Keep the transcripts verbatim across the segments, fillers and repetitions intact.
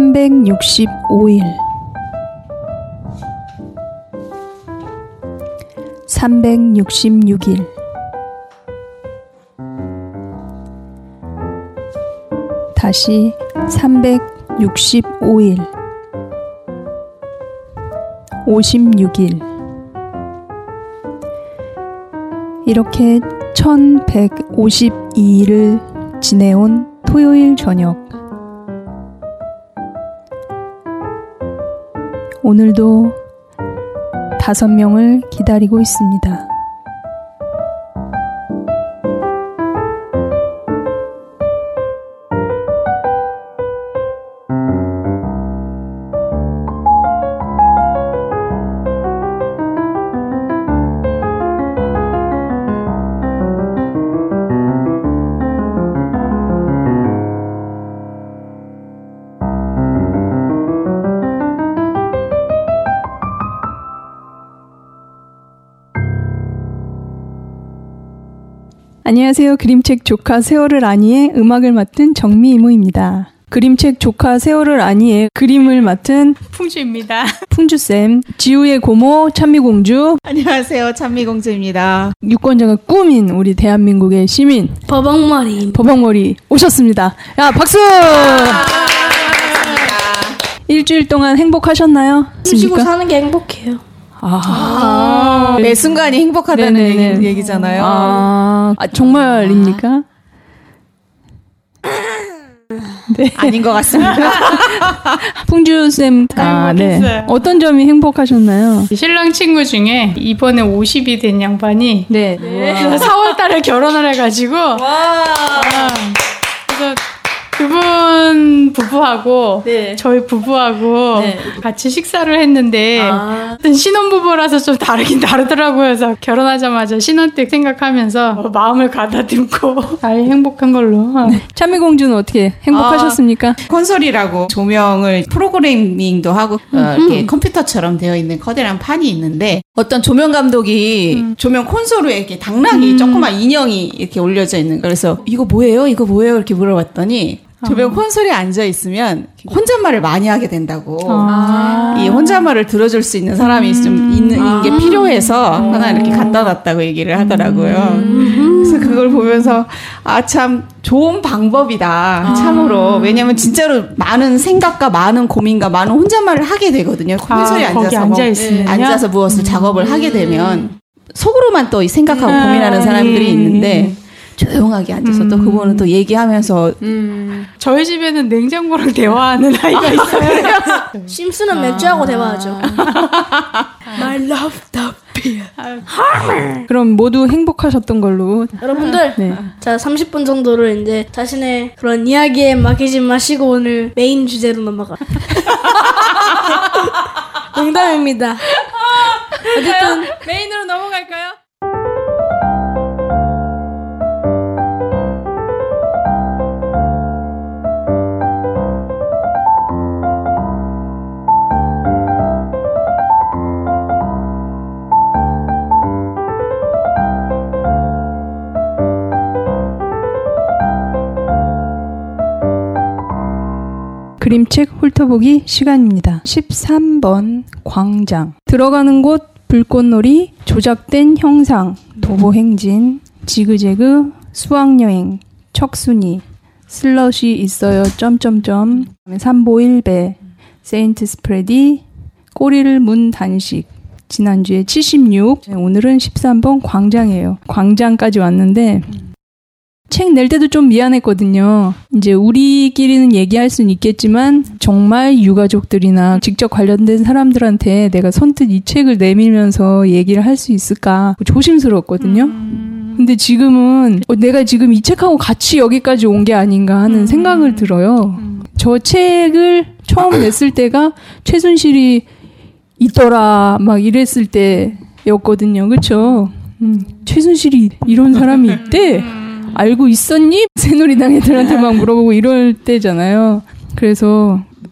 삼백육십오 일 삼백육십육 일 다시 삼백육십오 일 오십육 일 이렇게 천백오십이 일을 지내온 토요일 저녁, 오늘도 다섯 명을 기다리고 있습니다. 안녕하세요. 그림책 조카 세월을 아니의 음악을 맡은 정미 이모입니다. 그림책 조카 세월을 아니의 그림을 맡은 풍주입니다. 풍주쌤, 지우의 고모 찬미공주. 안녕하세요. 찬미공주입니다. 유권자가 꿈인 우리 대한민국의 시민 버벅머리 버벅머리 오셨습니다. 야, 박수! 일주일 동안 행복하셨나요? 쉬고 사는 게 행복해요. 아, 아, 매 순간이 행복하다는 얘기, 얘기잖아요. 아, 아 정말입니까? 네. 아닌 것 같습니다. 풍주쌤, 아, 네. 어떤 점이 행복하셨나요? 신랑 친구 중에 이번에 오십이 된 양반이 네. 네. 사월 달에 결혼을 해가지고 와. 그래서 그분 부부하고 네. 저희 부부하고 네. 같이 식사를 했는데 아. 신혼부부라서 좀 다르긴 다르더라고요. 그래서 결혼하자마자 신혼댁 생각하면서 마음을 가다듬고 잘 행복한 걸로. 네. 참미공주는 어떻게 행복하셨습니까? 아, 콘솔이라고 조명을 프로그래밍도 하고 어, 이렇게 컴퓨터처럼 되어 있는 커다란 판이 있는데 어떤 조명 감독이 음. 조명 콘솔에 이렇게 당나귀 음. 조그만 인형이 이렇게 올려져 있는 거. 그래서 이거 뭐예요? 이거 뭐예요? 이렇게 물어봤더니 조명 콘솔에 앉아 있으면 혼잣말을 많이 하게 된다고. 아. 이 혼잣말을 들어줄 수 있는 사람이 음. 좀 있는 아. 게 필요해서 아. 하나 이렇게 갖다 놨다고 얘기를 하더라고요. 음. 그래서 그걸 보면서 아, 참 좋은 방법이다. 아. 참으로. 왜냐면 진짜로 많은 생각과 많은 고민과 많은 혼잣말을 하게 되거든요. 콘솔에 아, 앉아서 앉아 있으면 앉아서 무엇을 음. 작업을 하게 되면 속으로만 또 생각하고 아. 고민하는 사람들이 있는데. 조용하게 앉아서 음. 또 그거는 또 얘기하면서 음. 저희 집에는 냉장고랑 대화하는 아이가 있어요. 심슨은 아. 맥주하고 대화하죠. My love the beer. 그럼 모두 행복하셨던 걸로. 여러분들 네. 자 삼십 분 정도를 이제 자신의 그런 이야기에 맡기지 마시고 오늘 메인 주제로 넘어가. 농담입니다. 어쨌든 메인으로 넘어갈까요? 그림책 훑어보기 시간입니다. 십삼 번 광장. 들어가는 곳 불꽃놀이, 조작된 형상, 도보행진, 지그재그, 수학여행, 척순이, 슬러시 있어요, 점점점, 삼보일배, 세인트 스프레디, 꼬리를 문 단식. 지난주에 칠십육, 오늘은 십삼 번 광장이에요. 광장까지 왔는데 책 낼 때도 좀 미안했거든요. 이제 우리끼리는 얘기할 수는 있겠지만 정말 유가족들이나 직접 관련된 사람들한테 내가 선뜻 이 책을 내밀면서 얘기를 할 수 있을까 조심스러웠거든요. 음. 근데 지금은 어, 내가 지금 이 책하고 같이 여기까지 온 게 아닌가 하는 음. 생각을 들어요. 음. 저 책을 처음 냈을 때가 최순실이 있더라 막 이랬을 때였거든요. 그렇죠? 음, 최순실이 이런 사람이 있대? 알고 있었니? 새누리당 애들한테 막 물어보고 이럴 때잖아요. 그래서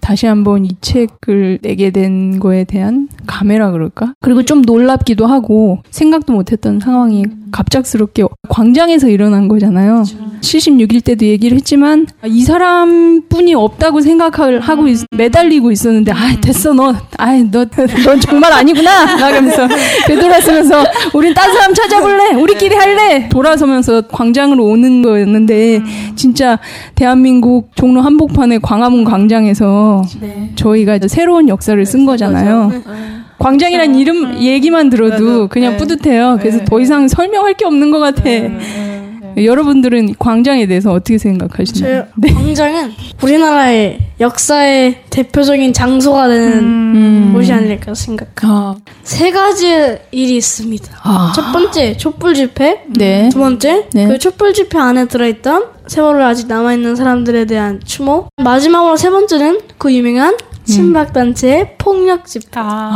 다시 한번 이 책을 내게 된 거에 대한 감회라 그럴까? 그리고 좀 놀랍기도 하고 생각도 못했던 상황이 갑작스럽게 광장에서 일어난 거잖아요. 그렇죠. 칠십육 일 때도 얘기를 했지만 이 사람뿐이 없다고 생각을 하고 있, 매달리고 있었는데 아 됐어 너 아이 너 넌 정말 아니구나 나가면서 되돌아서면서 우린 딴 사람 찾아볼래 우리끼리 할래 돌아서면서 광장으로 오는 거였는데 진짜 대한민국 종로 한복판의 광화문 광장에서 네. 저희가 이제 새로운 역사를 쓴 거잖아요. 네. 광장이란 그렇죠. 이름 네. 얘기만 들어도 네. 그냥 네. 뿌듯해요. 그래서 네. 더 이상 설명할 게 없는 것 같아. 네. 네. 여러분들은 광장에 대해서 어떻게 생각하시나요? 네. 광장은 우리나라의 역사의 대표적인 장소가 되는 음. 곳이 아닐까 생각합니다. 아. 세 가지 일이 있습니다. 아. 첫 번째 촛불 집회, 네. 두 번째 네. 그 촛불 집회 안에 들어있던 세월을 아직 남아있는 사람들에 대한 추모, 마지막으로 세 번째는 그 유명한 친박단체의 음. 폭력 집회.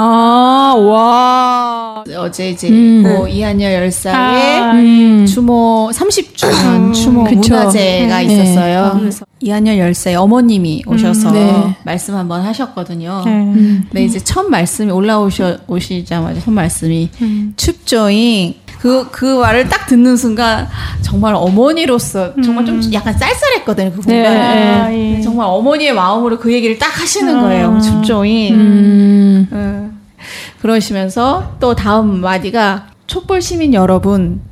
아, 와. 어제 이제 음. 뭐 이한열 열사의 아, 음. 추모 삼십 주년 음. 추모 그쵸. 문화제가 네. 있었어요. 네. 그래서 이한열 열사의 어머님이 오셔서 음. 네. 말씀 한번 하셨거든요. 네. 음. 근데 이제 첫 말씀이 올라오셔 오시자마자 첫 말씀이 음. 춥조잉. 그, 그 말을 딱 듣는 순간, 정말 어머니로서, 정말 좀 약간 쌀쌀했거든요, 그 공간에. 네, 네. 정말 어머니의 마음으로 그 얘기를 딱 하시는 거예요, 춥조이. 음. 음. 그러시면서, 또 다음 마디가, 촛불 시민 여러분.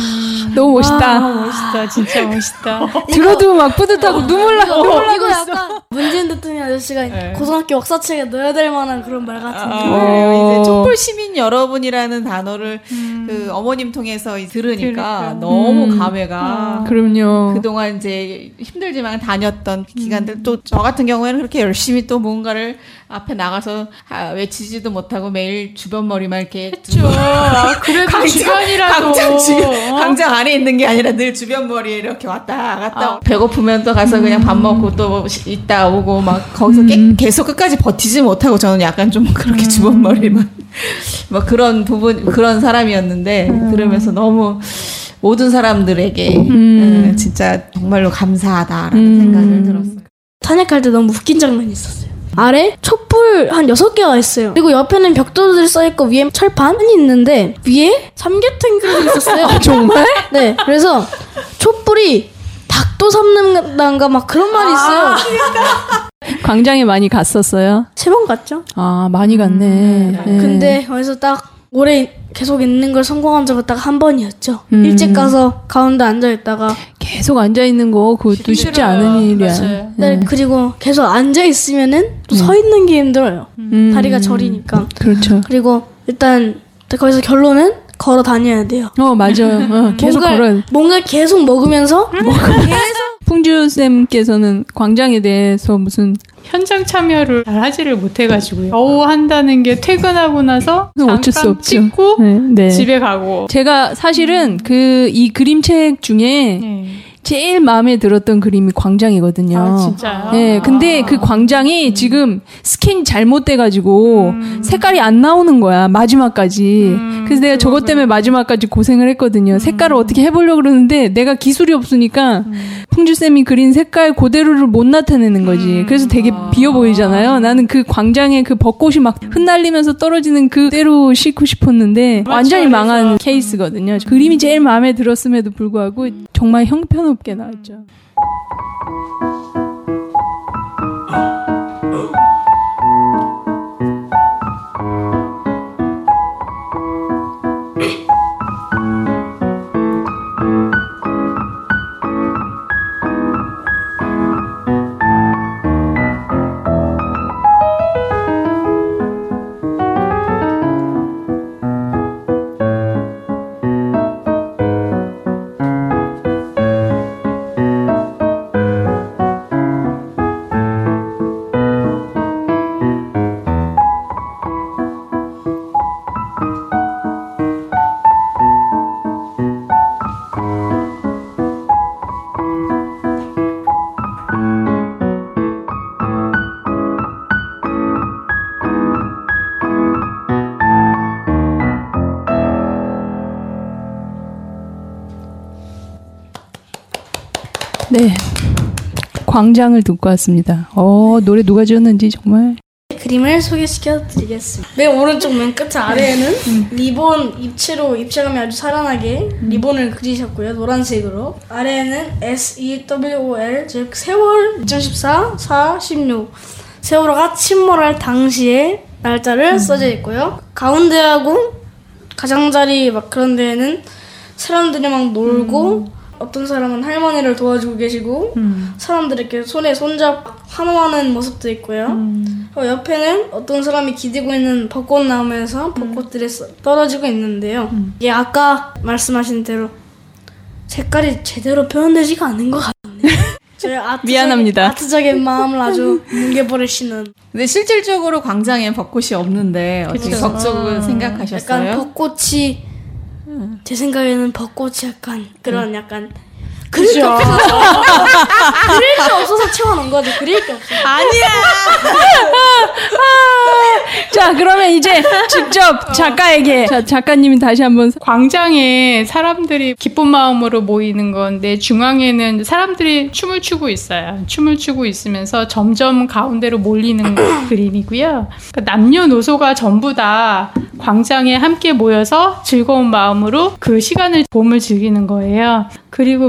너무 멋있다. 아, 멋있다. 진짜 멋있다. 들어도 막 뿌듯하고 눈물 나. 이거, 이거 약간 문재인 대통령 아저씨가 네. 고등학교 역사책에 넣어야 될 만한 그런 말 같은데. 아, 이제 촛불 시민 여러분이라는 단어를 음. 그 어머님 통해서 들으니까 그러니까. 너무 음. 감회가. 음. 그럼요. 그동안 이제 힘들지만 다녔던 기간들 음. 또 저 같은 경우에는 그렇게 열심히 또 뭔가를 앞에 나가서 아, 외치지도 못하고 매일 주변 머리만 이렇게 했죠. 아, 그래도 광장, 주변이라도 광장, 주, 어? 광장 안에 있는 게 아니라 늘 주변 머리에 이렇게 왔다 갔다 아. 배고프면 또 가서 그냥 밥 먹고 또 있다 오고 막 거기서 음. 깨, 계속 끝까지 버티지 못하고 저는 약간 좀 그렇게 음. 주변 머리만 뭐 그런 부분 그런 사람이었는데 음. 들으면서 너무 모든 사람들에게 음. 진짜 정말로 감사하다라는 음. 생각을 들었어요. 탄핵할 때 너무 웃긴 장면이 있었어요. 아래 촛불 한 여섯 개가 있어요. 그리고 옆에는 벽돌들이 써있고 위에 철판이 있는데 위에 삼계탕 그릇이 있었어요. 아, 정말? 네. 그래서 촛불이 닭도 삶는단가 막 그런 말이 있어요. 아, 광장에 많이 갔었어요? 세 번 갔죠. 아, 많이 갔네. 음, 네. 근데 거기서 딱 오래 계속 있는 걸 성공한 적은 딱 한 번이었죠. 음. 일찍 가서 가운데 앉아있다가 계속 앉아있는 거 그것도 쉽지 않은 일이야. 네. 네. 그리고 계속 앉아있으면은 또 서 있는 게 힘들어요. 음. 다리가 저리니까. 그렇죠. 그리고 일단 거기서 결론은 걸어 다녀야 돼요. 어, 맞아요. 어, 계속 뭔가, 걸어. 뭔가 계속 먹으면서 계속 풍주쌤께서는 광장에 대해서 무슨 현장 참여를 잘 하지를 못해가지고요. 겨우 한다는 게 퇴근하고 나서 어쩔 수 없죠. 찍고 네, 네. 집에 가고. 제가 사실은 음. 그 이 그림책 중에 네. 제일 마음에 들었던 그림이 광장이거든요. 아, 진짜요? 네, 근데 아. 그 광장이 음. 지금 스캔이 잘못돼가지고 음. 색깔이 안 나오는 거야, 마지막까지. 음, 그래서 내가 저것 때문에 마지막까지 고생을 했거든요. 음. 색깔을 어떻게 해보려고 그러는데 내가 기술이 없으니까 음. 풍주쌤이 그린 색깔 그대로를 못 나타내는 거지. 음. 그래서 되게 아. 비어 보이잖아요. 나는 그 광장에 그 벚꽃이 막 흩날리면서 떨어지는 그대로 싣고 싶었는데 맞죠, 완전히 그래서. 망한 케이스거든요. 음. 그림이 제일 마음에 들었음에도 불구하고 정말 형편없게 나왔죠. 광장을 듣고 왔습니다. 어, 노래 누가 지었는지 정말. 그림을 소개시켜드리겠습니다. 맨 오른쪽 맨 끝 아래에는 음. 리본 입체로 입체감이 아주 살아나게 음. 리본을 그리셨고요. 노란색으로. 아래에는 에스 이 더블유 오 엘 즉 세월 이천십사 사 십육 세월호가 침몰할 당시의 날짜를 음. 써져 있고요. 가운데하고 가장자리 막 그런 데에는 사람들이 막 놀고 음. 어떤 사람은 할머니를 도와주고 계시고 음. 사람들이 이렇게 손에 손잡고 환호하는 모습도 있고요. 음. 옆에는 어떤 사람이 기대고 있는 벚꽃나무에서 벚꽃들이 음. 떨어지고 있는데요. 음. 이게 아까 말씀하신 대로 색깔이 제대로 표현되지가 않은 것 같네요. 저희 아트적인, 미안합니다. 아트적인 마음을 아주 뭉개버리시는. 근데 실질적으로 광장엔 벚꽃이 없는데 어떻게 벚꽃을 생각하셨어요? 약간 벚꽃이 음. 제 생각에는 벚꽃이 약간 그런 음. 약간 그릴 게 없어서 그릴 게 없어서 채워놓은 거죠. 그릴 게 없어서. 아니야. 자, 그러면 이제 직접 작가에게 자, 작가님이 다시 한번. 광장에 사람들이 기쁜 마음으로 모이는 건데 중앙에는 사람들이 춤을 추고 있어요. 춤을 추고 있으면서 점점 가운데로 몰리는 그림이고요. 그러니까 남녀노소가 전부 다 광장에 함께 모여서 즐거운 마음으로 그 시간을 봄을 즐기는 거예요. 그리고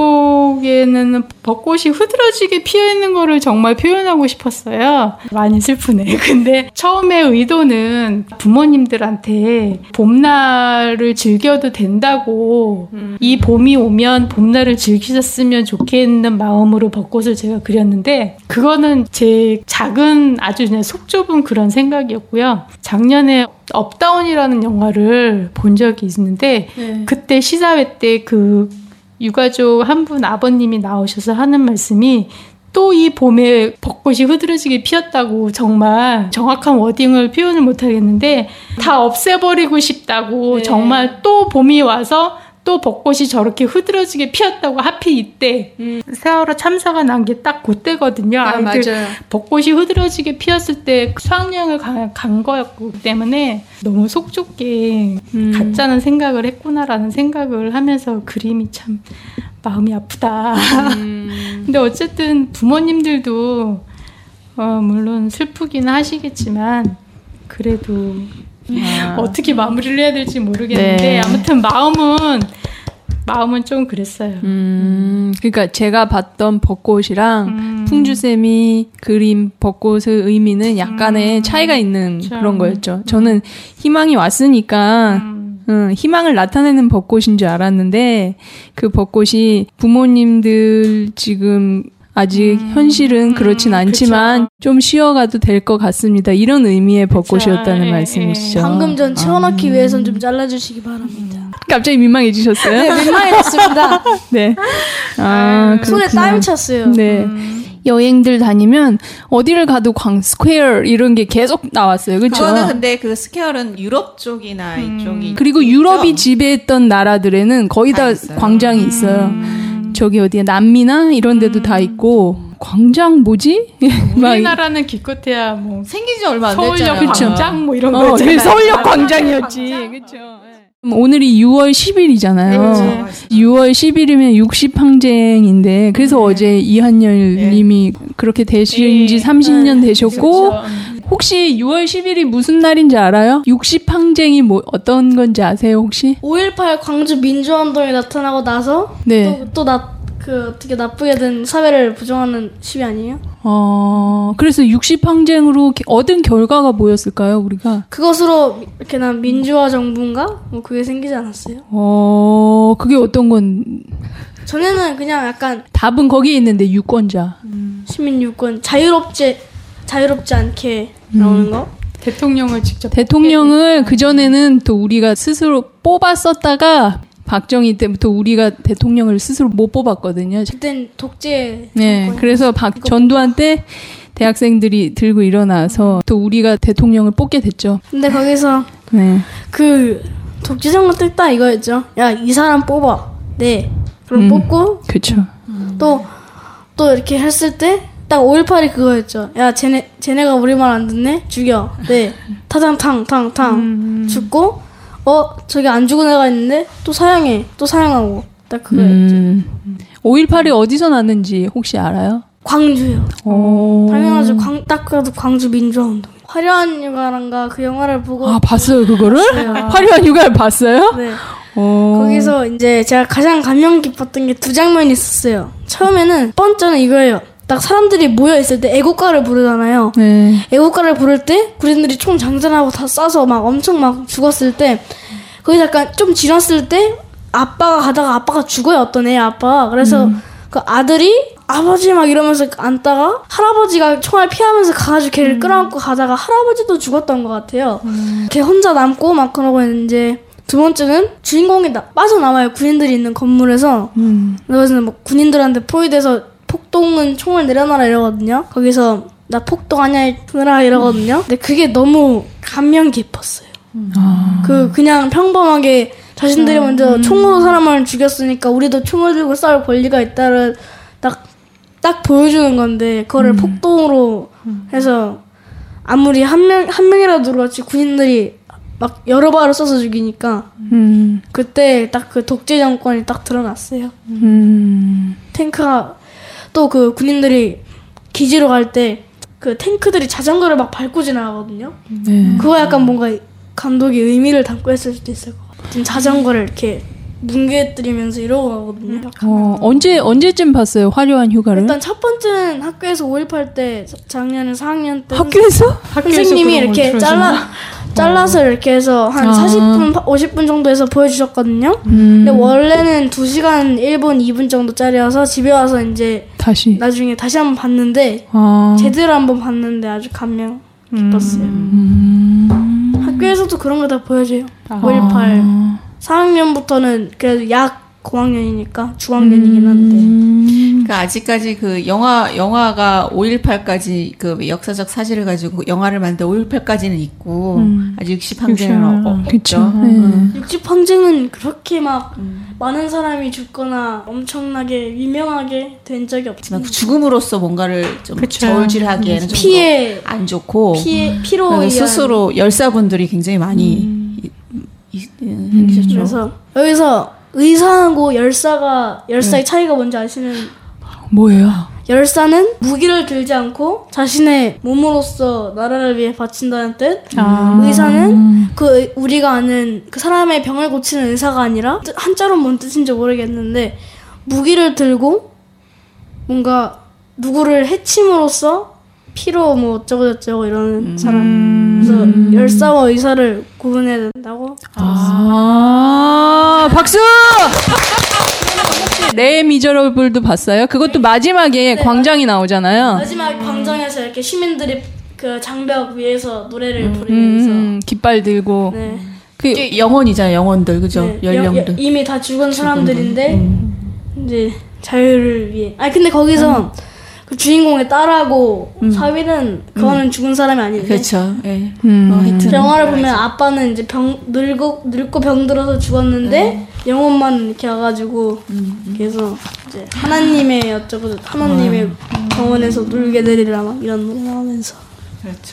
왼쪽에는 벚꽃이 흐드러지게 피어있는 거를 정말 표현하고 싶었어요. 많이 슬프네. 근데 처음에 의도는 부모님들한테 봄날을 즐겨도 된다고 음. 이 봄이 오면 봄날을 즐기셨으면 좋겠는 마음으로 벚꽃을 제가 그렸는데 그거는 제 작은 아주 그냥 속 좁은 그런 생각이었고요. 작년에 업다운이라는 영화를 본 적이 있는데 네. 그때 시사회 때 그 유가족 한 분 아버님이 나오셔서 하는 말씀이 또 이 봄에 벚꽃이 흐드러지게 피었다고 정말 정확한 워딩을 표현을 못하겠는데 다 없애버리고 싶다고 네. 정말 또 봄이 와서 또 벚꽃이 저렇게 흐드러지게 피었다고 하필 이때 음. 세월호 참사가 난 게 딱 그때거든요. 아, 아이들 맞아요. 벚꽃이 흐드러지게 피었을 때 수학여행을 가, 간 거였고 때문에 너무 속 좁게 음. 가짜는 생각을 했구나라는 생각을 하면서 그림이 참 마음이 아프다. 음. 근데 어쨌든 부모님들도 어, 물론 슬프기는 하시겠지만 그래도 아. 어떻게 마무리를 해야 될지 모르겠는데 네. 아무튼 마음은 마음은 좀 그랬어요. 음, 그러니까 제가 봤던 벚꽃이랑 음. 풍주쌤이 그린 벚꽃의 의미는 약간의 음. 차이가 있는 참. 그런 거였죠. 저는 희망이 왔으니까 음. 음, 희망을 나타내는 벚꽃인 줄 알았는데 그 벚꽃이 부모님들 지금 아직 음, 현실은 그렇진 음, 않지만 그쵸. 좀 쉬어가도 될 것 같습니다. 이런 의미의 벚꽃이었다는 에, 말씀이시죠. 방금 전 채워넣기 아. 위해선 좀 잘라주시기 바랍니다. 갑자기 민망해지셨어요? 네, 민망해졌습니다. 네. 아, 아, 손에 땀이 찼어요. 네. 음. 여행들 다니면 어디를 가도 광 스퀘어 이런 게 계속 나왔어요. 그렇죠? 그거는 근데 그 스퀘어는 유럽 쪽이나 음. 이쪽이 그리고 유럽이 지배했던 나라들에는 거의 다, 다 있어요. 광장이 있어요. 음. 저기 어디야 남미나 이런 데도 음. 다 있고 광장 뭐지? 우리나라는 기껏해야 뭐 생긴 지 얼마 안 됐잖아요. 서울역 광장 뭐 이런 어, 거 있잖아요. 서울역 광장이었지. 그렇죠. 오늘이 유월 십일이잖아요. 네, 유월 십일이면 육십 항쟁인데 그래서 네. 어제 이한열 네. 님이 그렇게 되신 지 네. 삼십 년 네. 되셨고 그렇죠. 혹시 유월 십일이 무슨 날인지 알아요? 육십 항쟁이 뭐 어떤 건지 아세요 혹시? 오일팔 광주 민주화운동이 나타나고 나서 네. 또 나 그 어떻게 나쁘게 된 사회를 부정하는 시위 아니에요? 어, 그래서 육십 항쟁으로 얻은 결과가 뭐였을까요, 우리가? 그것으로 이렇게 난 민주화 정부인가? 뭐 그게 생기지 않았어요? 어, 그게 어떤 건? 전에는 그냥 약간 답은 거기에 있는데 유권자. 음, 시민 유권 자유롭지 자유롭지 않게 나오는 음. 거? 대통령을 직접 대통령을 그 전에는 또 우리가 스스로 뽑았었다가. 박정희 때부터 우리가 대통령을 스스로 못 뽑았거든요. 그땐 독재. 네, 그래서 박 전두환 때 대학생들이 들고 일어나서 또 우리가 대통령을 뽑게 됐죠. 근데 거기서 네. 그 독재 정권 뜯다 이거였죠. 야, 이 사람 뽑아. 네. 그럼 음, 뽑고. 그렇죠. 또 또 이렇게 했을 때 딱 오일팔이 그거였죠. 야, 쟤네 쟤네가 우리 말 안 듣네. 죽여. 네. 타당탕탕탕 음. 죽고. 어, 저기 안 죽은 애가 있는데 또 사형해. 또 사형하고. 딱 그거였죠. 음. 오일팔이 어디서 났는지 혹시 알아요? 광주요. 오. 당연하죠. 광, 딱 그래도 광주 민주화운동. 화려한 휴가란가 그 영화를 보고. 아, 봤어요, 그거를? 봤어요. 화려한 휴가를 봤어요? 네. 오. 거기서 이제 제가 가장 감명 깊었던 게 두 장면이 있었어요. 처음에는, 첫 번째는 이거예요. 딱 사람들이 모여있을 때 애국가를 부르잖아요. 네. 애국가를 부를 때 군인들이 총 장전하고 다 쏴서 막 엄청 막 죽었을 때, 거기서 약간 좀 지났을 때 아빠가 가다가 아빠가 죽어요. 어떤 애 아빠가. 그래서 음. 그 아들이 아버지 막 이러면서 앉다가 할아버지가 총알 피하면서 가가지고 걔를 음. 끌어안고 가다가 할아버지도 죽었던 것 같아요. 음. 걔 혼자 남고 막 그러고 이제 두 번째는 주인공이 나, 빠져나와요. 군인들이 있는 건물에서. 음. 그래서 뭐 군인들한테 포위돼서 폭동은 총을 내려놔라 이러거든요. 거기서 나 폭동하냐 이러라 이러거든요. 근데 그게 너무 감명 깊었어요. 음. 아. 그 그냥 평범하게 자신들이 먼저 음. 총으로 사람을 죽였으니까 우리도 총을 들고 싸울 권리가 있다를 딱, 딱 보여주는 건데 그거를 음. 폭동으로 음. 해서 아무리 한 명, 한 명이라도 그렇지 군인들이 막 여러 발을 쏴서 죽이니까 음. 그때 딱 그 독재 정권이 딱 드러났어요. 음. 탱크가 또 그 군인들이 기지로 갈 때 그 탱크들이 자전거를 막 밟고 지나가거든요. 네. 그거 약간 뭔가 감독이 의미를 담고 했을 수도 있을 것 같아요. 지금 자전거를 이렇게 뭉개뜨리면서 이러고 가거든요. 어, 언제, 언제쯤 봤어요? 화려한 휴가를? 일단 첫 번째는 학교에서 오일팔 때, 작년에 사 학년 때. 학교에서? 선생님이 이렇게 잘라, 잘라서 이렇게 해서 한 아. 사십 분, 오십 분 정도 해서 보여주셨거든요. 음. 근데 원래는 두 시간 일 분, 이 분 정도짜리여서 집에 와서 이제. 다시. 나중에 다시 한번 봤는데, 아. 제대로 한번 봤는데 아주 감명 깊었어요. 음. 학교에서도 그런 거 다 보여줘요. 아. 오일팔. 사 학년부터는 그래도 약 고학년이니까 중학년이긴 한데. 음. 그러니까 아직까지 그 영화 영화가 오일팔까지 그 역사적 사실을 가지고 영화를 만들 오일팔까지는 있고 음. 아직 육십 항쟁은 없죠. 음. 육십 항쟁은 그렇게 막 음. 많은 사람이 죽거나 엄청나게 유명하게 된 적이 없지만 그 죽음으로써 뭔가를 좀 그쵸. 저울질하기에는 좀 피해 안 좋고 피해 피로 스스로 열사분들이 굉장히 많이 음. 음. 그래서 여기서 의사하고 열사가 열사의 네. 차이가 뭔지 아시는? 뭐예요? 열사는 무기를 들지 않고 자신의 몸으로써 나라를 위해 바친다는 뜻. 아. 의사는 그 우리가 아는 그 사람의 병을 고치는 의사가 아니라 한자로 뭔 뜻인지 모르겠는데 무기를 들고 뭔가 누구를 해침으로써 피로 뭐 어쩌고 저쩌고 이러는 음. 사람. 그래서 열사와 의사를 구분해야 된다고. 아, 박수! 레 미저러블도 봤어요? 그것도 마지막에 네, 광장이 나오잖아요. 마지막 광장에서 이렇게 시민들이 그 장벽 위에서 노래를 음, 부르면서 음, 깃발 들고. 네. 그 영혼이잖아요, 영혼들, 그죠? 네, 연령들. 여, 이미 다 죽은 사람들인데 음. 이제 자유를 위해. 아니 근데 거기서. 음. 그 주인공의 딸하고 음. 사위는 그거는 음. 죽은 사람이 아닌데. 그렇죠. 예. 음. 어, 하여튼 영화를 보면 아빠는 이제 병 늙고 늙고 병들어서 죽었는데 음. 영혼만 이렇게 와가지고 음. 계속 이제 하나님의 어쩌고 하나님의 음. 병원에서 놀게 되리라 막 이런 노래 나오면서. 그렇죠.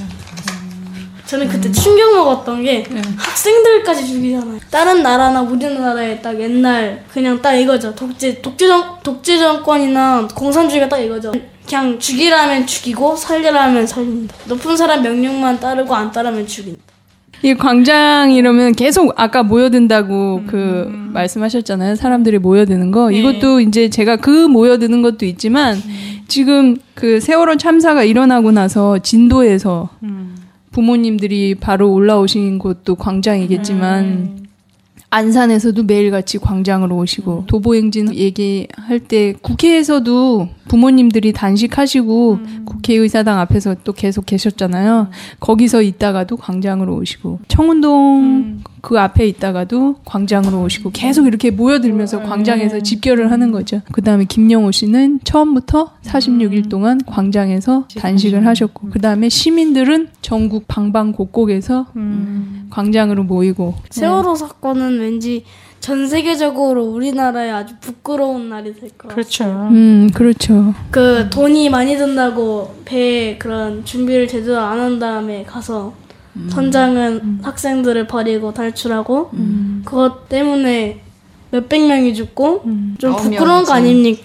저는 그때 충격 먹었던 게 음. 학생들까지 죽이잖아요. 다른 나라나 우리나라의 딱 옛날 그냥 딱 이거죠. 독재 독재정 독재 정권이나 공산주의가 딱 이거죠. 그냥 죽이라면 죽이고 살리라면 살린다. 높은 사람 명령만 따르고 안 따르면 죽인다. 이 광장 이러면 계속 아까 모여든다고 음. 그 말씀하셨잖아요. 사람들이 모여드는 거. 네. 이것도 이제 제가 그 모여드는 것도 있지만 음. 지금 그 세월호 참사가 일어나고 나서 진도에서 음. 부모님들이 바로 올라오신 곳도 광장이겠지만 음. 안산에서도 매일같이 광장으로 오시고 음. 도보행진 얘기할 때 국회에서도 부모님들이 단식하시고 음. 국회의사당 앞에서 또 계속 계셨잖아요. 음. 거기서 있다가도 광장으로 오시고 청운동 음. 그 앞에 있다가도 광장으로 오시고 계속 이렇게 모여들면서 음. 광장에서 집결을 하는 거죠. 그 다음에 김영호 씨는 처음부터 사십육 일 동안 광장에서 단식을 하셨고 그 다음에 시민들은 전국 방방곡곡에서 음. 광장으로 모이고 세월호 네. 사건은 왠지 전 세계적으로 우리나라에 아주 부끄러운 날이 될 것 같아요. 그렇죠. 음, 그렇죠. 그 돈이 많이 든다고 배에 그런 준비를 제대로 안 한 다음에 가서 음. 선장은 음. 학생들을 버리고 탈출하고 음. 그것 때문에 몇백 명이 죽고 음. 좀 부끄러운 거 아닙니까? 딱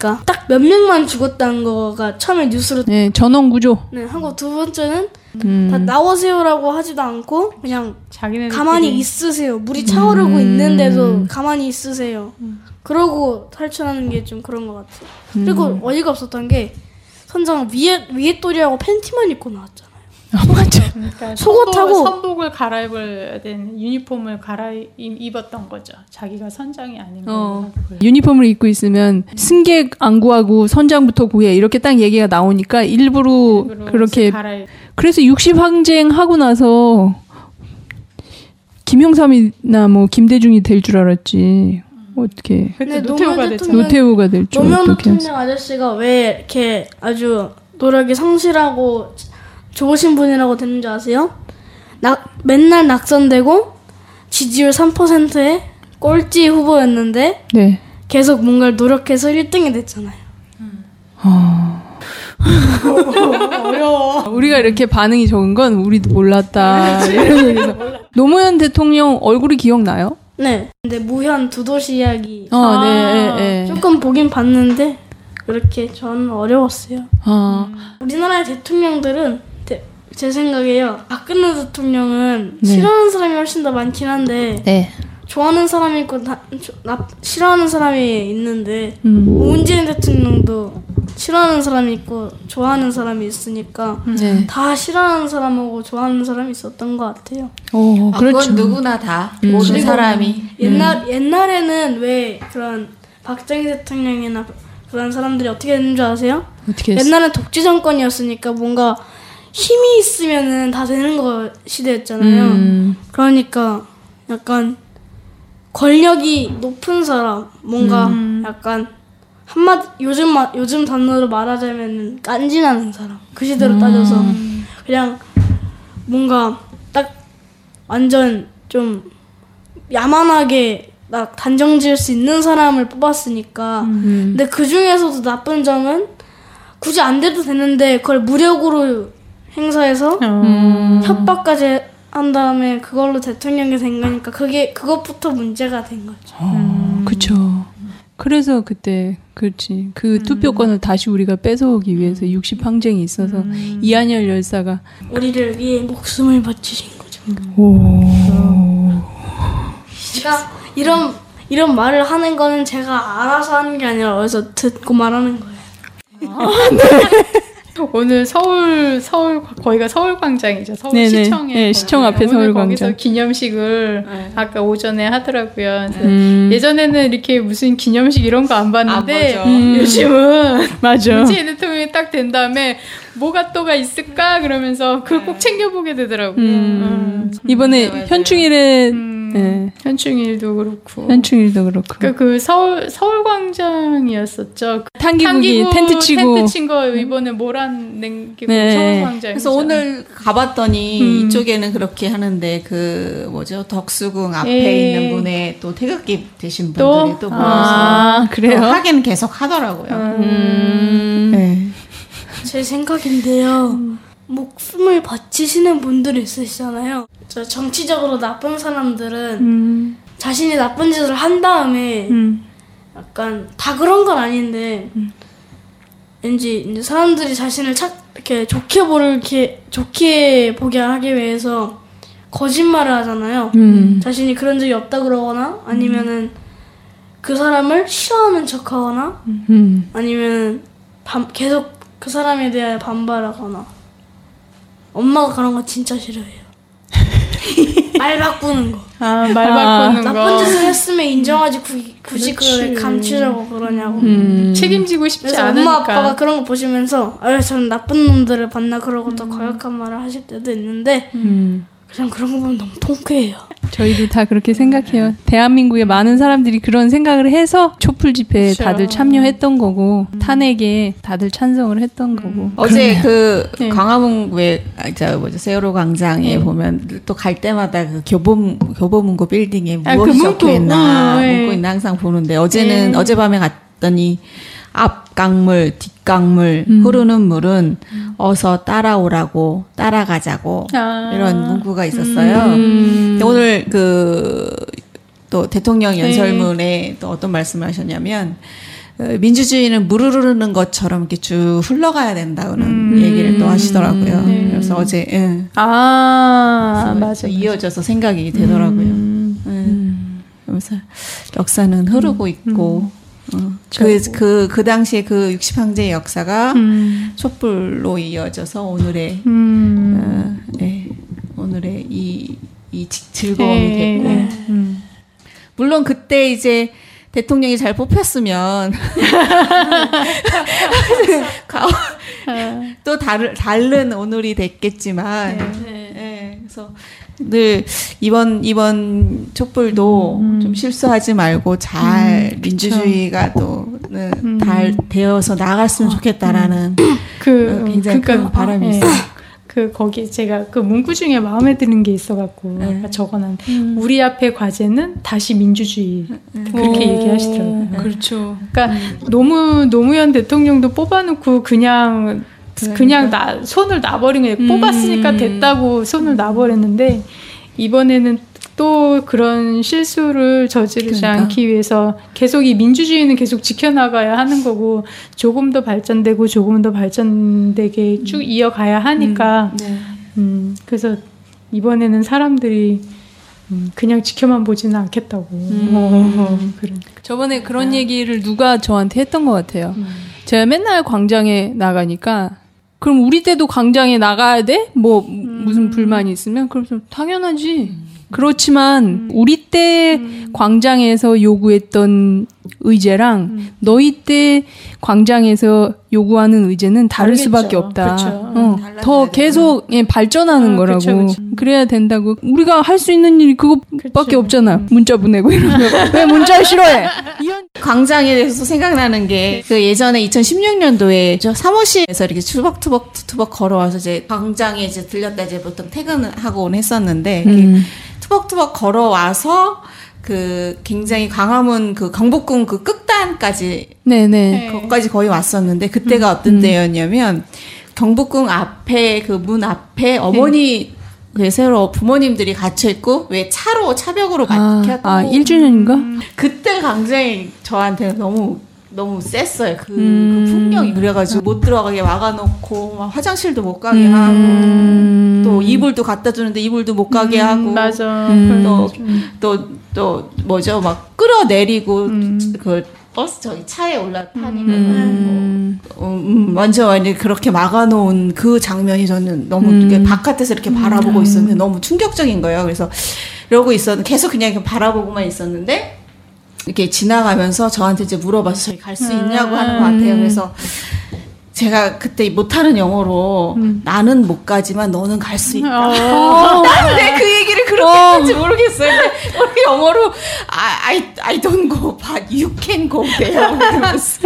몇 명만 죽었다는 거가 처음에 뉴스로 네, 전원 구조. 네, 하고 두 번째는 음. 다 나오세요라고 하지도 않고 그냥 가만히 있으세요. 물이 차오르고 음. 있는데도 가만히 있으세요. 음. 그러고 탈출하는 게 좀 그런 것 같아요. 음. 그리고 어이가 없었던 게 선장 위에 위에 또리하고 팬티만 입고 나왔잖아요. 아, 맞아. 그러니까 속옷하고 선복을 갈아입어야 되는 유니폼을 갈아입었던 거죠. 자기가 선장이 아닌 거. 어. 유니폼을 입고 있으면 승객 안 구하고 선장부터 구해 이렇게 딱 얘기가 나오니까 일부러, 일부러 그렇게 갈아입... 그래서 육십 항쟁 하고 나서 김영삼이나 뭐 김대중이 될 줄 알았지. 어떻게? 그때 노태우가 됐죠. 노태우가 될 줄. 노무현 대통령 아저씨가 왜 이렇게 아주 노력이 성실하고 좋으신 분이라고 됐는지 아세요? 낙, 맨날 낙선되고 지지율 삼 퍼센트의 꼴찌 후보였는데 네. 계속 뭔가를 노력해서 일 등이 됐잖아요. 음. 어... 어려워. 우리가 이렇게 반응이 적은 건 우리도 몰랐다. 이런 얘기서. 노무현 대통령 얼굴이 기억나요? 네. 근데 무현 두 도시 이야기 어, 아, 네, 네. 조금 보긴 봤는데 그렇게 저는 어려웠어요. 아. 음. 우리나라의 대통령들은 대, 제 생각에요. 박근혜 대통령은 네. 싫어하는 사람이 훨씬 더 많긴 한데 네. 좋아하는 사람이 있고 나, 나, 싫어하는 사람이 있는데 음. 문재인 대통령도 싫어하는 사람이 있고 좋아하는 사람이 있으니까 네. 다 싫어하는 사람하고 좋아하는 사람이 있었던 것 같아요. 오, 아, 그렇죠. 그건 누구나 다 음. 모든 사람이 옛날 음. 옛날에는 왜 그런 박정희 대통령이나 그런 사람들이 어떻게 됐는 줄 아세요? 어떻게 옛날엔 독재 정권이었으니까 뭔가 힘이 있으면은 다 되는 거 시대였잖아요. 음. 그러니까 약간 권력이 높은 사람, 뭔가 음. 약간 한마디 요즘 마, 요즘 단어로 말하자면 깐진하는 사람. 그 시대로 음. 따져서 그냥 뭔가 딱 완전 좀 야만하게 딱 단정 지을 수 있는 사람을 뽑았으니까. 음. 근데 그 중에서도 나쁜 점은 굳이 안 돼도 되는데 그걸 무력으로 행사해서 음. 협박까지 한 다음에 그걸로 대통령이 된 거니까 그게 그것부터 문제가 된 거죠. 어, 음. 그렇죠. 그래서 그때 그렇지 그 음. 투표권을 다시 우리가 뺏어오기 위해서 육십 항쟁이 있어서 음. 이한열 열사가 우리를 위해 목숨을 바치신 거죠. 오. 제가 이런 이런 말을 하는 거는 제가 알아서 하는 게 아니라 어디서 듣고 말하는 거예요. 아, 네. 오늘 서울 서울 거기가 서울광장이죠. 서울시청에 네, 시청 앞에 서울광장. 거기서 기념식을 네. 아까 오전에 하더라고요. 음. 예전에는 이렇게 무슨 기념식 이런 거 안 봤는데 아, 음. 요즘은 맞아. 문재인 대통령이 딱 된 다음에 뭐가 또가 있을까 그러면서 그걸 꼭 챙겨보게 되더라고요. 음. 음. 이번에 맞아요, 맞아요. 현충일에 음. 네. 현충일도 그렇고 현충일도 그렇고 그러니까 그 서울 서울광장이었었죠. 탄기국이 텐트 치고 텐트 친 거 이번에 모란 낸게 네. 서울광장. 그래서 오늘 가봤더니 음. 이쪽에는 그렇게 하는데 그 뭐죠 덕수궁 앞에 에이. 있는 분에 또 태극기 되신 분들이 또, 또 모여서 아, 그래요? 하긴 계속 하더라고요. 음. 네. 제 생각인데요. 음. 목숨을 바치시는 분들이 있으시잖아요. 저 정치적으로 나쁜 사람들은 음. 자신이 나쁜 짓을 한 다음에 음. 약간 다 그런 건 아닌데 음. 왠지 이제 사람들이 자신을 착 이렇게 좋게 보게 좋게 보게 하기 위해서 거짓말을 하잖아요. 음. 자신이 그런 적이 없다 그러거나 아니면은 그 사람을 싫어하는 척하거나 음. 아니면 반, 계속 그 사람에 대해 반발하거나. 엄마가 그런 거 진짜 싫어해요. 말 바꾸는 거. 아, 말 바꾸는 아, 거. 나쁜 짓을 했으면 인정하지 굳이, 굳이 그걸 감추려고 그러냐고. 음. 책임지고 싶지 그래서 않으니까. 엄마 아빠가 그런 거 보시면서 아, 저는 나쁜 놈들을 봤나 그러고 음. 더 거역한 말을 하실 때도 있는데 음. 그냥 그런 거 보면 너무 통쾌해요. 저희도 다 그렇게 생각해요. 대한민국의 많은 사람들이 그런 생각을 해서 촛불 집회에 그렇죠. 다들 참여했던 거고 음. 탄핵에 다들 찬성을 했던 음. 거고. 어제 그 네. 광화문 왜 저 뭐죠 세월호 광장에 네. 보면 또 갈 때마다 그 교보 교보문고 빌딩에 무엇이 아, 그 적혀 있나 음, 네. 문구 있나 항상 보는데 어제는 네. 어젯밤에 갔더니 앞 강물, 뒷 강물, 음. 흐르는 물은 음. 어서 따라오라고, 따라가자고 아. 이런 문구가 있었어요. 음. 오늘 그 또 대통령 연설문에 네. 또 어떤 말씀을 하셨냐면 민주주의는 물 흐르는 것처럼 이렇게 쭉 흘러가야 된다는 음. 얘기를 또 하시더라고요. 네. 그래서 어제 예. 아 맞아 이어져서 생각이 되더라고요. 음. 음. 그래서 역사는 흐르고 있고 어. 그, 그, 그 당시에 그 육십 항제의 역사가 음. 촛불로 이어져서 오늘의 음. 어, 예. 오늘의 이, 이 즐거움이 네. 됐고 음. 물론 그때 이제 대통령이 잘 뽑혔으면 또 다른 다른 오늘이 됐겠지만 네. 네. 그래서 늘 이번 이번 촛불도 음. 좀 실수하지 말고 잘 음, 민주주의가 또잘 음. 되어서 나갔으면 좋겠다라는 그 굉장히 큰 바람이 네. 있어요. 그 거기 제가 그 문구 중에 마음에 드는 게 있어갖고 네. 아까 적어놨 음. 우리 앞의 과제는 다시 민주주의 음. 그렇게 오. 얘기하시더라고요. 네. 그렇죠. 그러니까 음. 노무 노무현 대통령도 뽑아놓고 그냥 그러니까. 그냥 나 손을 놔버린 거예요. 음. 뽑았으니까 됐다고 손을 놔버렸는데 이번에는 또 그런 실수를 저지르지 그러니까. 않기 위해서 계속 이 민주주의는 계속 지켜나가야 하는 거고 조금 더 발전되고 조금 더 발전되게 음. 쭉 이어가야 하니까 음. 네. 음, 그래서 이번에는 사람들이 음, 그냥 지켜만 보지는 않겠다고 음. 어, 그런. 저번에 그런 아. 얘기를 누가 저한테 했던 것 같아요. 음. 제가 맨날 광장에 나가니까 그럼 우리 때도 광장에 나가야 돼? 뭐 음. 무슨 불만이 있으면 그럼 당연하지. 음. 그렇지만 음. 우리 때 음. 광장에서 요구했던 의제랑 음. 너희 때 광장에서 요구하는 의제는 다를 다르겠죠. 수밖에 없다. 어, 더 계속 예, 발전하는 어, 거라고. 그쵸, 그쵸. 그래야 된다고. 우리가 할 수 있는 일이 그거밖에 없잖아. 음. 문자 보내고 이러면 왜 문자를 싫어해? 광장에 대해서 생각나는 게 그 예전에 이천십육 년도에 저 사무실에서 이렇게 투벅투벅 투벅 걸어와서 이제 광장에 이제 들렸다 이제 보통 퇴근하고 했었는데 음. 투벅투벅 걸어와서 그 굉장히 광화문 그 경복궁 그 끝단까지 네네 거기까지 거의 왔었는데 그때가 음. 어떤 때였냐면 경복궁 앞에 그 문 앞에 어머니 네. 그 새로 부모님들이 갇혀 있고 왜 차로 차벽으로 막혔고 아, 아 일 주년인가? 음. 그때 굉장히 저한테 너무 너무 셌어요. 그, 음. 그 풍경이 그래가지고 못 들어가게 막아놓고 막 화장실도 못 가게 음. 하고 또 이불도 갖다 주는데 이불도 못 가게 음. 하고 맞아. 또 또 또 뭐죠 막 끌어내리고 음. 그 버스 저기 차에 올라타니까 음. 뭐, 음, 완전 완전 그렇게 막아놓은 그 장면이 저는 너무 음. 이렇게 바깥에서 이렇게 바라보고 음. 있었는데 너무 충격적인 거예요. 그래서 이러고 있었는데 계속 그냥 이렇게 바라보고만 있었는데 이렇게 지나가면서 저한테 이제 물어봐서 저희 갈 수 있냐고 하는 것 같아요. 그래서 제가 그때 못하는 영어로 음. 나는 못 가지만 너는 갈 수 있다. 어. 왜 그 얘기를 그렇게 어. 했는지 모르겠어요. 근데 영어로 I, I don't go, but you can go there. 이러면서.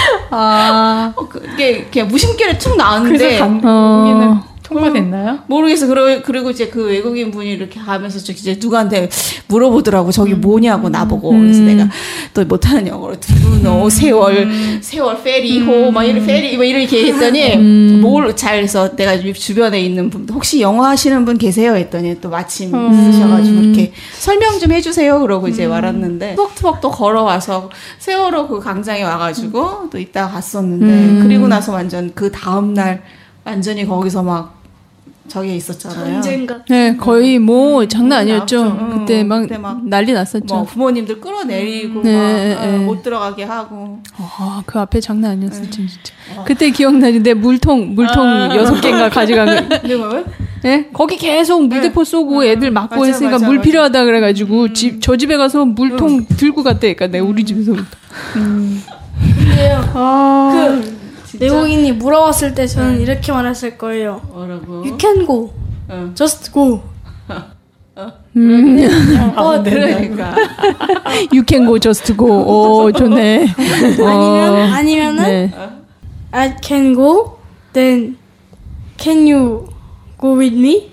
아. 어, 그게 그냥 무심결에 툭 나왔는데. 그래서 강국이는 어. 통과됐나요? 모르겠어. 그리고, 그리고 이제 그 외국인 분이 이렇게 가면서 이제 누구한테 물어보더라고. 저기 음. 뭐냐고 나보고. 음. 그래서 내가 또 못하는 영어로 두노, 세월, 세월, 페리호, 막 이런 페리, 막 이렇게 했더니 음. 뭘 잘 해서 내가 주변에 있는 분, 혹시 영어 하시는 분 계세요? 했더니 또 마침 음. 있으셔가지고 이렇게 설명 좀 해주세요. 그러고 이제 음. 말았는데 투벅투벅 또 걸어와서 세월호 그 광장에 와가지고 음. 또 이따가 갔었는데 음. 그리고 나서 완전 그 다음날 완전히 거기서 막 저기 있었잖아요. 전쟁가. 네, 거의 뭐 음, 장난 아니었죠. 응, 그때, 막 그때 막 난리 났었죠. 뭐 부모님들 끌어내리고 네, 막 네, 어, 못 들어가게 하고. 아, 그 앞에 장난 아니었었죠, 네. 진짜. 어. 그때 기억나지? 내 물통 물통 여섯 아. 개인가 가져간 거. 내가 왜? 네, 거기 계속 물대포 쏘고 네. 애들 막고 맞아, 했으니까 맞아, 물 맞아. 필요하다 그래가지고 음. 집 저 집에 가서 물통 음. 들고 갔대. 그러니까 내가 우리 집에서부터. 음. 근데요. 아. 그 진짜? 외국인이 물어봤을 때 저는 네. 이렇게 말했을 거예요. 뭐라고? You can go. 어. Just go. 어. 음. 어, 그러니까. You can go, just go. 오, 좋네. 아니면, 아니면은, 네. I can go, then can you go with me?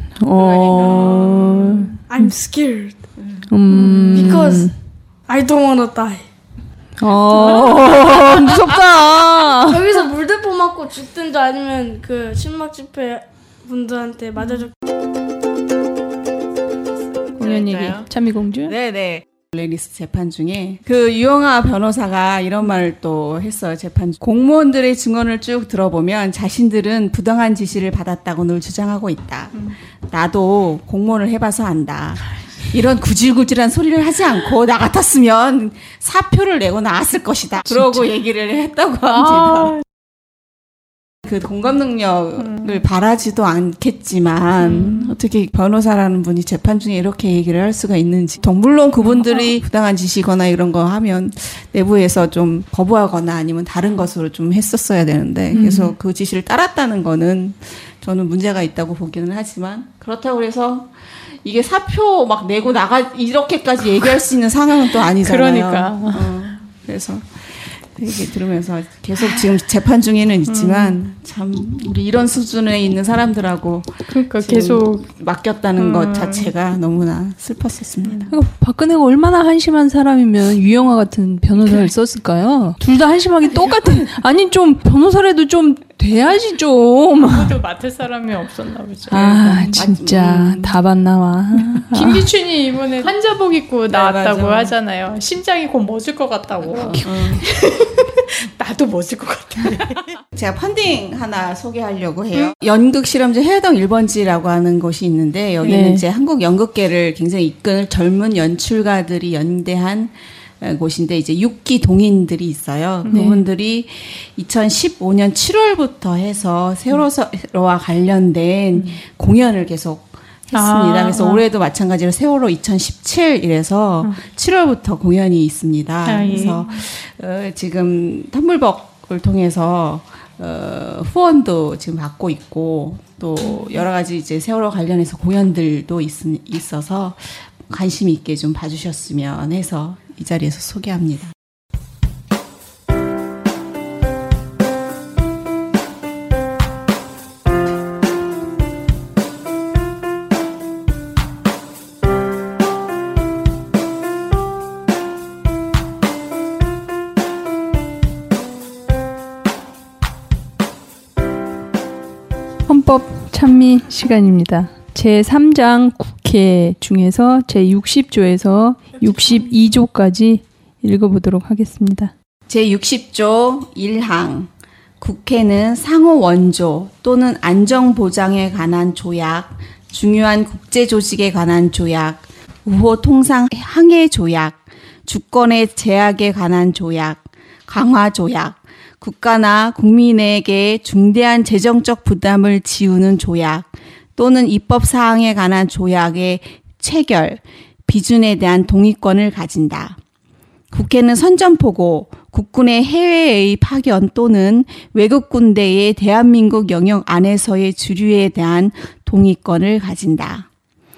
어. I'm scared. 음. Because I don't wanna die. 어, 무섭다. 여기서 물대포 맞고 죽든지 아니면 그 신막 집회 분들한테 맞아줬. 공연 얘기. 참미공주. 네네. 레니스 재판 중에 그 유영아 변호사가 이런 말을 또 했어요. 재판 중. 공무원들의 증언을 쭉 들어보면 자신들은 부당한 지시를 받았다고 늘 주장하고 있다. 음. 나도 공무원을 해봐서 안다. 이런 구질구질한 소리를 하지 않고 나 같았으면 사표를 내고 나왔을 것이다. 그러고 얘기를 했다고 합니다. 아. 그 공감 능력을 음. 바라지도 않겠지만 음. 어떻게 변호사라는 분이 재판 중에 이렇게 얘기를 할 수가 있는지. 물론 그분들이 부당한 지시거나 이런 거 하면 내부에서 좀 거부하거나 아니면 다른 것으로 좀 했었어야 되는데 음. 그래서 그 지시를 따랐다는 거는 저는 문제가 있다고 보기는 하지만 그렇다고 해서 이게 사표 막 내고 나가 이렇게까지 얘기할 수 있는 상황은 또 아니잖아요. 그러니까. 어, 그래서 얘기 들으면서 계속 지금 재판 중에는 있지만 음. 참 우리 이런 수준에 있는 사람들하고 그러니까 계속 맡겼다는 음. 것 자체가 너무나 슬펐었습니다. 그러니까 박근혜가 얼마나 한심한 사람이면 유영아 같은 변호사를 썼을까요? 둘 다 한심하기 똑같은. 아니 좀 변호사라도 좀 돼야지 좀. 아무도 맡을 사람이 없었나 보죠. 아 진짜 음. 답 안 나와. 김기춘이 이번에 환자복 입고 나왔다고 네, 하잖아요. 심장이 곧 멎을 것 같다고. 어. 나도 멎을 것 같은데. 제가 펀딩 하나 소개하려고 해요. 음? 연극실험제 해동 일 번지라고 하는 곳이 있는데 여기는 네. 이제 한국 연극계를 굉장히 이끈 젊은 연출가들이 연대한 곳인데 이제 육 기 동인들이 있어요. 네. 그분들이 이천십오 년 칠월부터 해서 세월호와 관련된 음. 공연을 계속 했습니다. 아, 그래서 아. 올해도 마찬가지로 세월호 이천십칠 이래서 음. 칠월부터 공연이 있습니다. 아, 예. 그래서 어, 지금 텀블벅을 통해서 어, 후원도 지금 받고 있고 또 여러 가지 이제 세월호 관련해서 공연들도 있, 있어서 관심 있게 좀 봐주셨으면 해서 이 자리에서 소개합니다. 헌법 찬미 시간입니다. 제삼 장 국회 중에서 제육십 조에서 육십이 조까지 읽어보도록 하겠습니다. 제육십 조 일 항 국회는 상호 원조 또는 안정보장에 관한 조약, 중요한 국제조직에 관한 조약, 우호 통상 항해 조약, 주권의 제약에 관한 조약, 강화 조약, 국가나 국민에게 중대한 재정적 부담을 지우는 조약 또는 입법 사항에 관한 조약의 체결, 비준에 대한 동의권을 가진다. 국회는 선전포고 국군의 해외의 파견 또는 외국 군대의 대한민국 영역 안에서의 주류에 대한 동의권을 가진다.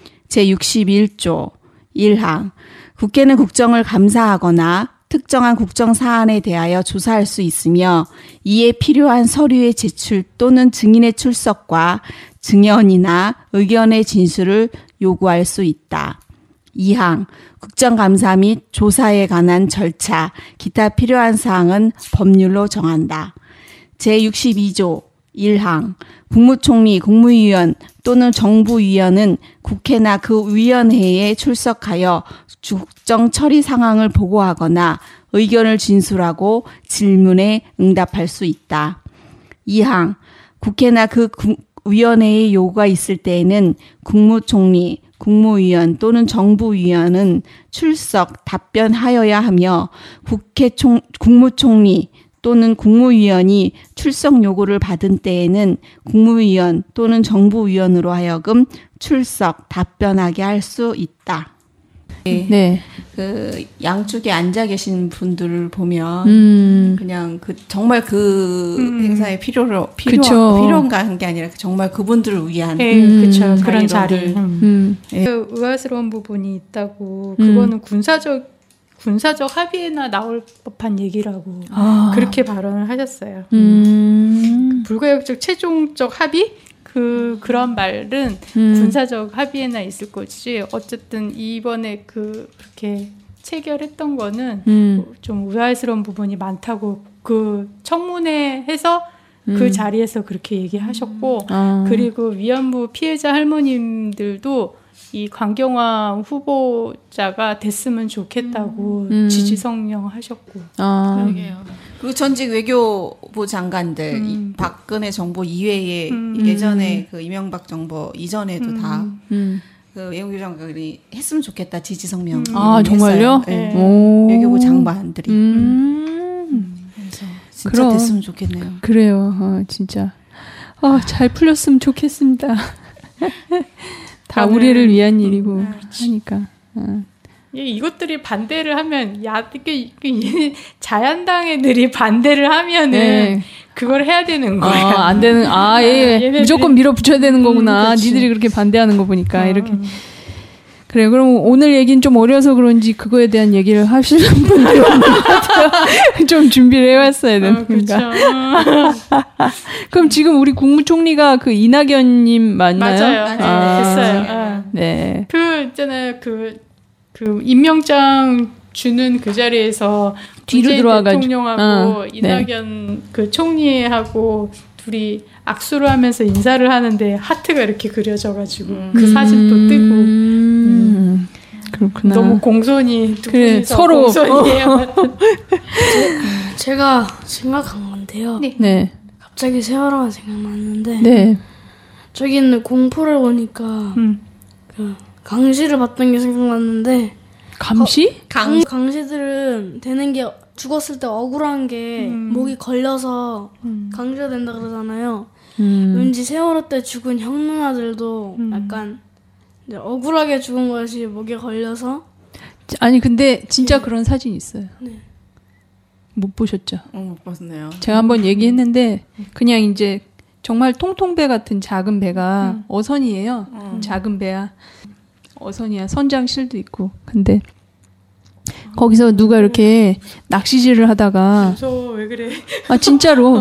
제육십일 조 일 항 국회는 국정을 감사하거나 특정한 국정 사안에 대하여 조사할 수 있으며 이에 필요한 서류의 제출 또는 증인의 출석과 증언이나 의견의 진술을 요구할 수 있다. 이 항 국정감사 및 조사에 관한 절차, 기타 필요한 사항은 법률로 정한다. 제육십이 조 일 항 국무총리, 국무위원 또는 정부위원은 국회나 그 위원회에 출석하여 국정 처리 상황을 보고하거나 의견을 진술하고 질문에 응답할 수 있다. 이 항 국회나 그 위원회의 요구가 있을 때에는 국무총리, 국무위원 또는 정부위원은 출석, 답변하여야 하며 국회 총, 국무총리 또는 국무위원이 출석 요구를 받은 때에는 국무위원 또는 정부위원으로 하여금 출석, 답변하게 할 수 있다. 네. 그 양쪽에 앉아 계신 분들을 보면 음. 그냥 그 정말 그 음. 행사에 필요로 필요 필요한가 한 게 아니라 정말 그분들을 위한 네, 음. 그렇죠. 그런 자리. 음. 음. 네. 그 의아스러운 부분이 있다고. 그거는 음. 군사적 군사적 합의에나 나올 법한 얘기라고 아. 그렇게 발언을 하셨어요. 음. 불가역적 최종적 합의? 그, 그런 말은 음. 군사적 합의에나 있을 거지. 어쨌든 이번에 그, 그렇게 체결했던 거는 음. 좀 의아스러운 부분이 많다고 그 청문회 해서 음. 그 자리에서 그렇게 얘기하셨고, 아. 그리고 위안부 피해자 할머님들도 이 강경화 후보자가 됐으면 좋겠다고 음. 지지 성명하셨고. 아. 그러게요. 그리고 전직 외교부 장관들 음. 이 박근혜 정부 이외에 음. 예전에 그 이명박 정부 이전에도 음. 다 음. 그 외교부 장관이 했으면 좋겠다 지지 성명. 음. 아 정말요? 네. 네. 외교부 장관들이. 음. 그래서 진짜 그럼, 됐으면 좋겠네요. 그래요. 어, 진짜. 어, 잘 풀렸으면 좋겠습니다. 다 우리를 위한 일이고 음. 하니까. 어. 이것들이 반대를 하면 야 이게 자연당 애들이 반대를 하면은 네. 그걸 해야 되는 거야. 아, 안 되는. 아, 예. 얘네들이, 무조건 밀어붙여야 되는 거구나. 음, 니들이 그렇게 반대하는 거 보니까 어. 이렇게. 그래, 그럼 오늘 얘기는 좀 어려서 그런지 그거에 대한 얘기를 하시는 분들이 없는 것 같아요. 좀 준비를 해왔어야 되는 건가. 어, 그럼 지금 우리 국무총리가 그 이낙연님 맞나요? 맞아요. 아, 됐어요. 아. 네. 그 있잖아요. 그, 그 임명장 주는 그 자리에서 뒤로 들어와가지고 대통령하고 어, 이낙연 네. 그 총리하고 둘이 악수를 하면서 인사를 하는데 하트가 이렇게 그려져가지고 음. 그 사진도 뜨고 음. 그렇구나. 너무 공손히 두 그래, 서로 공손이에요. 어. 제가 생각한 건데요. 네. 네. 갑자기 세월호가 생각났는데 네. 저기 있는 공포를 보니까 음. 그 강시를 봤던 게 생각났는데 감시? 거, 강 강시들은 되는 게 죽었을 때 억울한 게 음. 목이 걸려서 음. 강제가 된다 그러잖아요. 음. 왠지 세월호 때 죽은 형 누나들도 음. 약간 이제 억울하게 죽은 것이 목에 걸려서. 아니 근데 진짜 네. 그런 사진 있어요. 네. 못 보셨죠? 어, 못 봤네요. 제가 한번 얘기했는데 그냥 이제 정말 통통배 같은 작은 배가 음. 어선이에요. 음. 작은 배야. 어선이야. 선장실도 있고. 근데 거기서 누가 이렇게 낚시질을 하다가 무서워. 왜 그래? 아 진짜로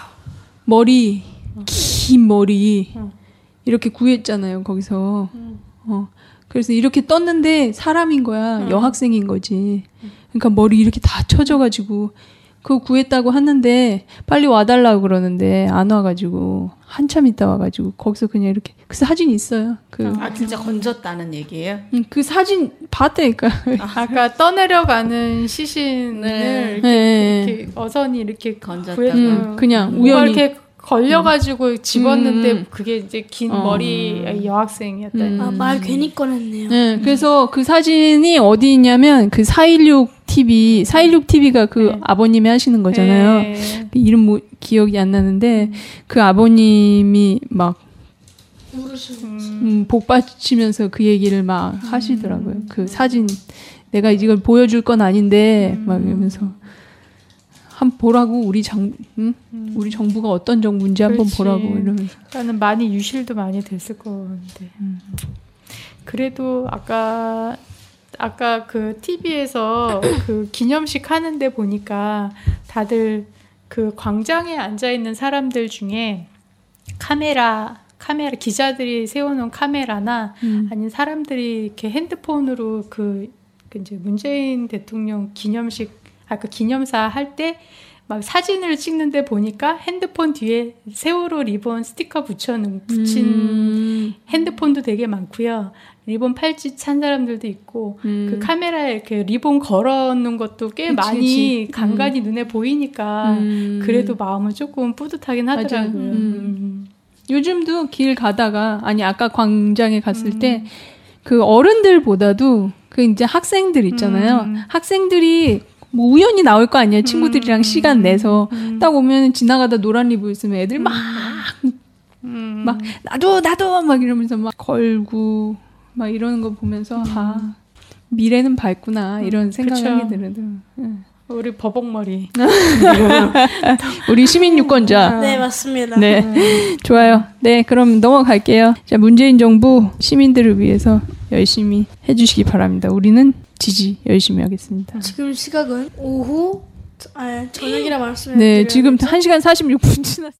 머리 긴 머리 이렇게 구했잖아요. 거기서 어 그래서 이렇게 떴는데 사람인 거야. 여학생인 거지. 그러니까 머리 이렇게 다 쳐져가지고 그거 구했다고 하는데 빨리 와달라고 그러는데 안 와가지고 한참 있다 와가지고 거기서 그냥 이렇게 그 사진이 있어요. 그 아 진짜 건졌다는 얘기예요? 응, 그 사진 봤다니까. 아까 떠내려가는 시신을 네. 이렇게, 네. 이렇게 어선이 이렇게 건졌다고. 음, 그냥 우연히 이렇게 걸려가지고 음. 집었는데 음. 그게 이제 긴 어. 머리 여학생이었다. 음. 아, 말 괜히 꺼냈네요. 네, 그래서 그 사진이 어디 있냐면 그 사일육 티비, 사일육 티비가 그 네. 아버님이 하시는 거잖아요. 네. 그 이름 뭐 기억이 안 나는데 음. 그 아버님이 막 음, 복 받치면서 그 얘기를 막 음. 하시더라고요. 그 사진 내가 이걸 보여줄 건 아닌데 음. 막 이러면서. 한번 보라고 우리 장 응? 음. 우리 정부가 어떤 정부인지 그렇지. 한번 보라고 이러면서. 나는 많이 유실도 많이 됐을 건데. 음. 그래도 아까 아까 그 티비에서 그 기념식 하는데 보니까 다들 그 광장에 앉아 있는 사람들 중에 카메라 카메라 기자들이 세워놓은 카메라나 음. 아니면 사람들이 이렇게 핸드폰으로 그, 그 이제 문재인 대통령 기념식 아까 기념사 할 때 막 사진을 찍는데 보니까 핸드폰 뒤에 세월호 리본 스티커 붙여놓은 붙인 음. 핸드폰도 되게 많고요. 리본 팔찌 찬 사람들도 있고 음. 그 카메라에 이렇게 리본 걸어놓은 것도 꽤 그치, 많이 그치. 간간히 음. 눈에 보이니까 음. 그래도 마음은 조금 뿌듯하긴 하더라고요. 음. 음. 요즘도 길 가다가 아니 아까 광장에 갔을 음. 때 그 어른들보다도 그 이제 학생들 있잖아요. 음. 학생들이 뭐 우연히 나올 거 아니에요. 친구들이랑 음, 시간 내서 음. 딱 오면 지나가다 노란 리본 있으면 애들 막, 음. 막 나도 나도 막 이러면서 막 걸고 막 이러는 거 보면서 음. 아 미래는 밝구나 이런 생각이 들어요. 응. 우리 버벅머리. 우리 시민유권자. 네 맞습니다. 네 음. 좋아요. 네 그럼 넘어갈게요. 자 문재인 정부 시민들을 위해서 열심히 해주시기 바랍니다. 우리는 지지 열심히 하겠습니다. 지금 시각은 오후 아, 저녁이라 말씀을 네, 지금 한 시간 사십육 분 지났어요.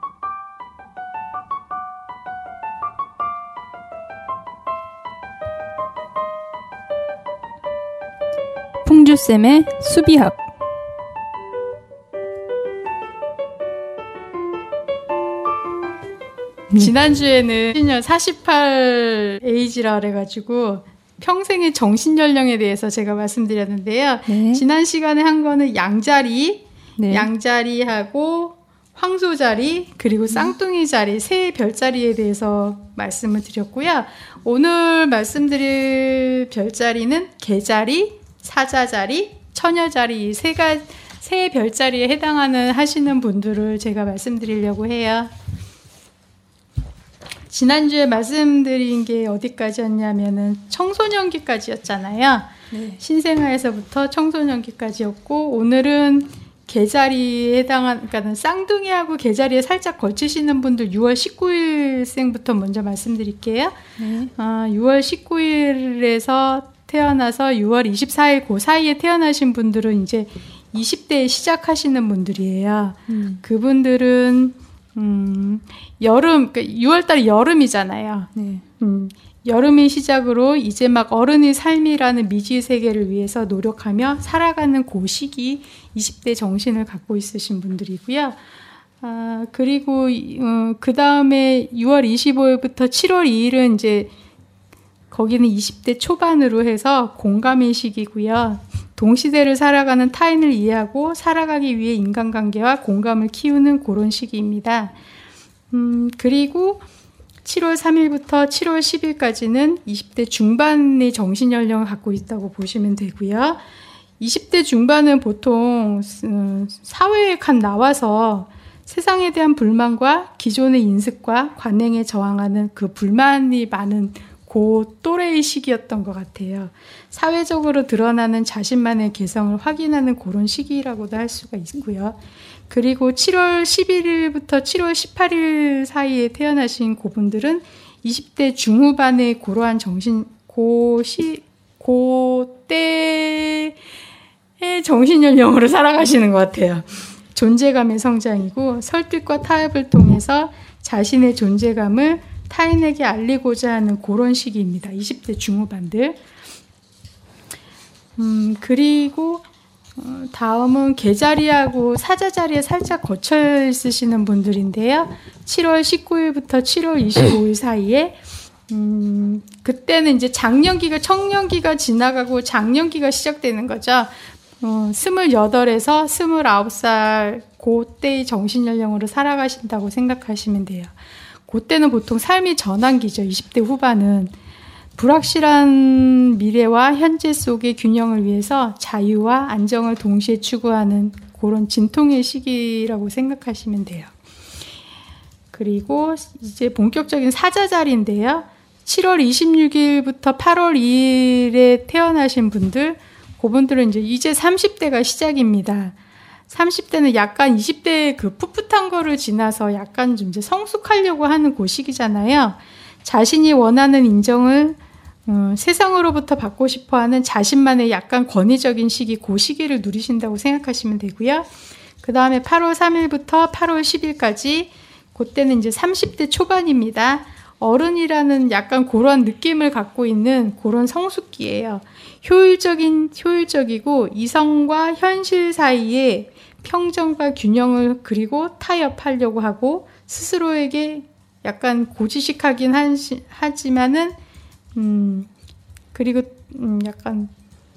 풍주쌤의 수비학 네. 지난주에는 사십팔 에이지라 그래가지고 평생의 정신연령에 대해서 제가 말씀드렸는데요. 네. 지난 시간에 한 거는 양자리, 네. 양자리하고 황소자리, 그리고 쌍둥이 자리, 세 별자리에 대해서 말씀을 드렸고요. 오늘 말씀드릴 별자리는 개자리, 사자자리, 처녀자리, 세 가, 세 별자리에 해당하는 하시는 분들을 제가 말씀드리려고 해요. 지난주에 말씀드린 게 어디까지였냐면은 청소년기까지였잖아요. 네. 신생아에서부터 청소년기까지였고, 오늘은 개자리에 해당한, 그러니까 쌍둥이하고 개자리에 살짝 걸치시는 분들 유월 십구일생부터 먼저 말씀드릴게요. 네. 어, 유월 십구일에서 태어나서 유월 이십사일 그 사이에 태어나신 분들은 이제 이십 대에 시작하시는 분들이에요. 음. 그분들은 음, 여름, 그러니까 유월달이 여름이잖아요. 네. 음, 여름이 시작으로 이제 막 어른의 삶이라는 미지 세계를 위해서 노력하며 살아가는 그 시기 이십 대 정신을 갖고 있으신 분들이고요. 아, 그리고 어, 그 다음에 유월 이십오일부터 칠월 이일은 이제 거기는 이십 대 초반으로 해서 공감의 시기고요. 동시대를 살아가는 타인을 이해하고 살아가기 위해 인간관계와 공감을 키우는 그런 시기입니다. 음, 그리고 칠월 삼일부터 칠월 십일까지는 이십 대 중반의 정신연령을 갖고 있다고 보시면 되고요. 이십 대 중반은 보통 사회에 간 나와서 세상에 대한 불만과 기존의 인식과 관행에 저항하는 그 불만이 많은 그 또래의 시기였던 것 같아요. 사회적으로 드러나는 자신만의 개성을 확인하는 그런 시기라고도 할 수가 있고요. 그리고 칠월 십일일부터 칠월 십팔일 사이에 태어나신 그분들은 이십 대 중후반의 그러한 정신, 고 시, 그때의 정신연령으로 살아가시는 것 같아요. 존재감의 성장이고 설득과 타협을 통해서 자신의 존재감을 타인에게 알리고자 하는 그런 시기입니다. 이십 대 중후반들. 음, 그리고 어, 다음은 개자리하고 사자자리에 살짝 거쳐 있으시는 분들인데요. 칠월 십구일부터 칠월 이십오일 사이에 음, 그때는 이제 장년기가 청년기가 지나가고 장년기가 시작되는 거죠. 어, 스물여덟에서 스물아홉 살 그때의 정신연령으로 살아가신다고 생각하시면 돼요. 그때는 보통 삶의 전환기죠. 이십 대 후반은. 불확실한 미래와 현재 속의 균형을 위해서 자유와 안정을 동시에 추구하는 그런 진통의 시기라고 생각하시면 돼요. 그리고 이제 본격적인 사자자리인데요. 칠월 이십육일부터 팔월 이일에 태어나신 분들, 그분들은 이제 이제 삼십 대가 시작입니다. 삼십 대는 약간 이십 대 그 풋풋한 거를 지나서 약간 좀 이제 성숙하려고 하는 그 시기잖아요. 자신이 원하는 인정을 음, 세상으로부터 받고 싶어하는 자신만의 약간 권위적인 시기, 그 시기를 누리신다고 생각하시면 되고요. 그 다음에 팔월 삼일부터 팔월 십일까지 그때는 이제 삼십 대 초반입니다. 어른이라는 약간 그런 느낌을 갖고 있는 그런 성숙기예요. 효율적인, 효율적이고 이성과 현실 사이에 평정과 균형을 그리고 타협하려고 하고 스스로에게 약간 고지식하긴 하시, 하지만은 음 그리고 음 약간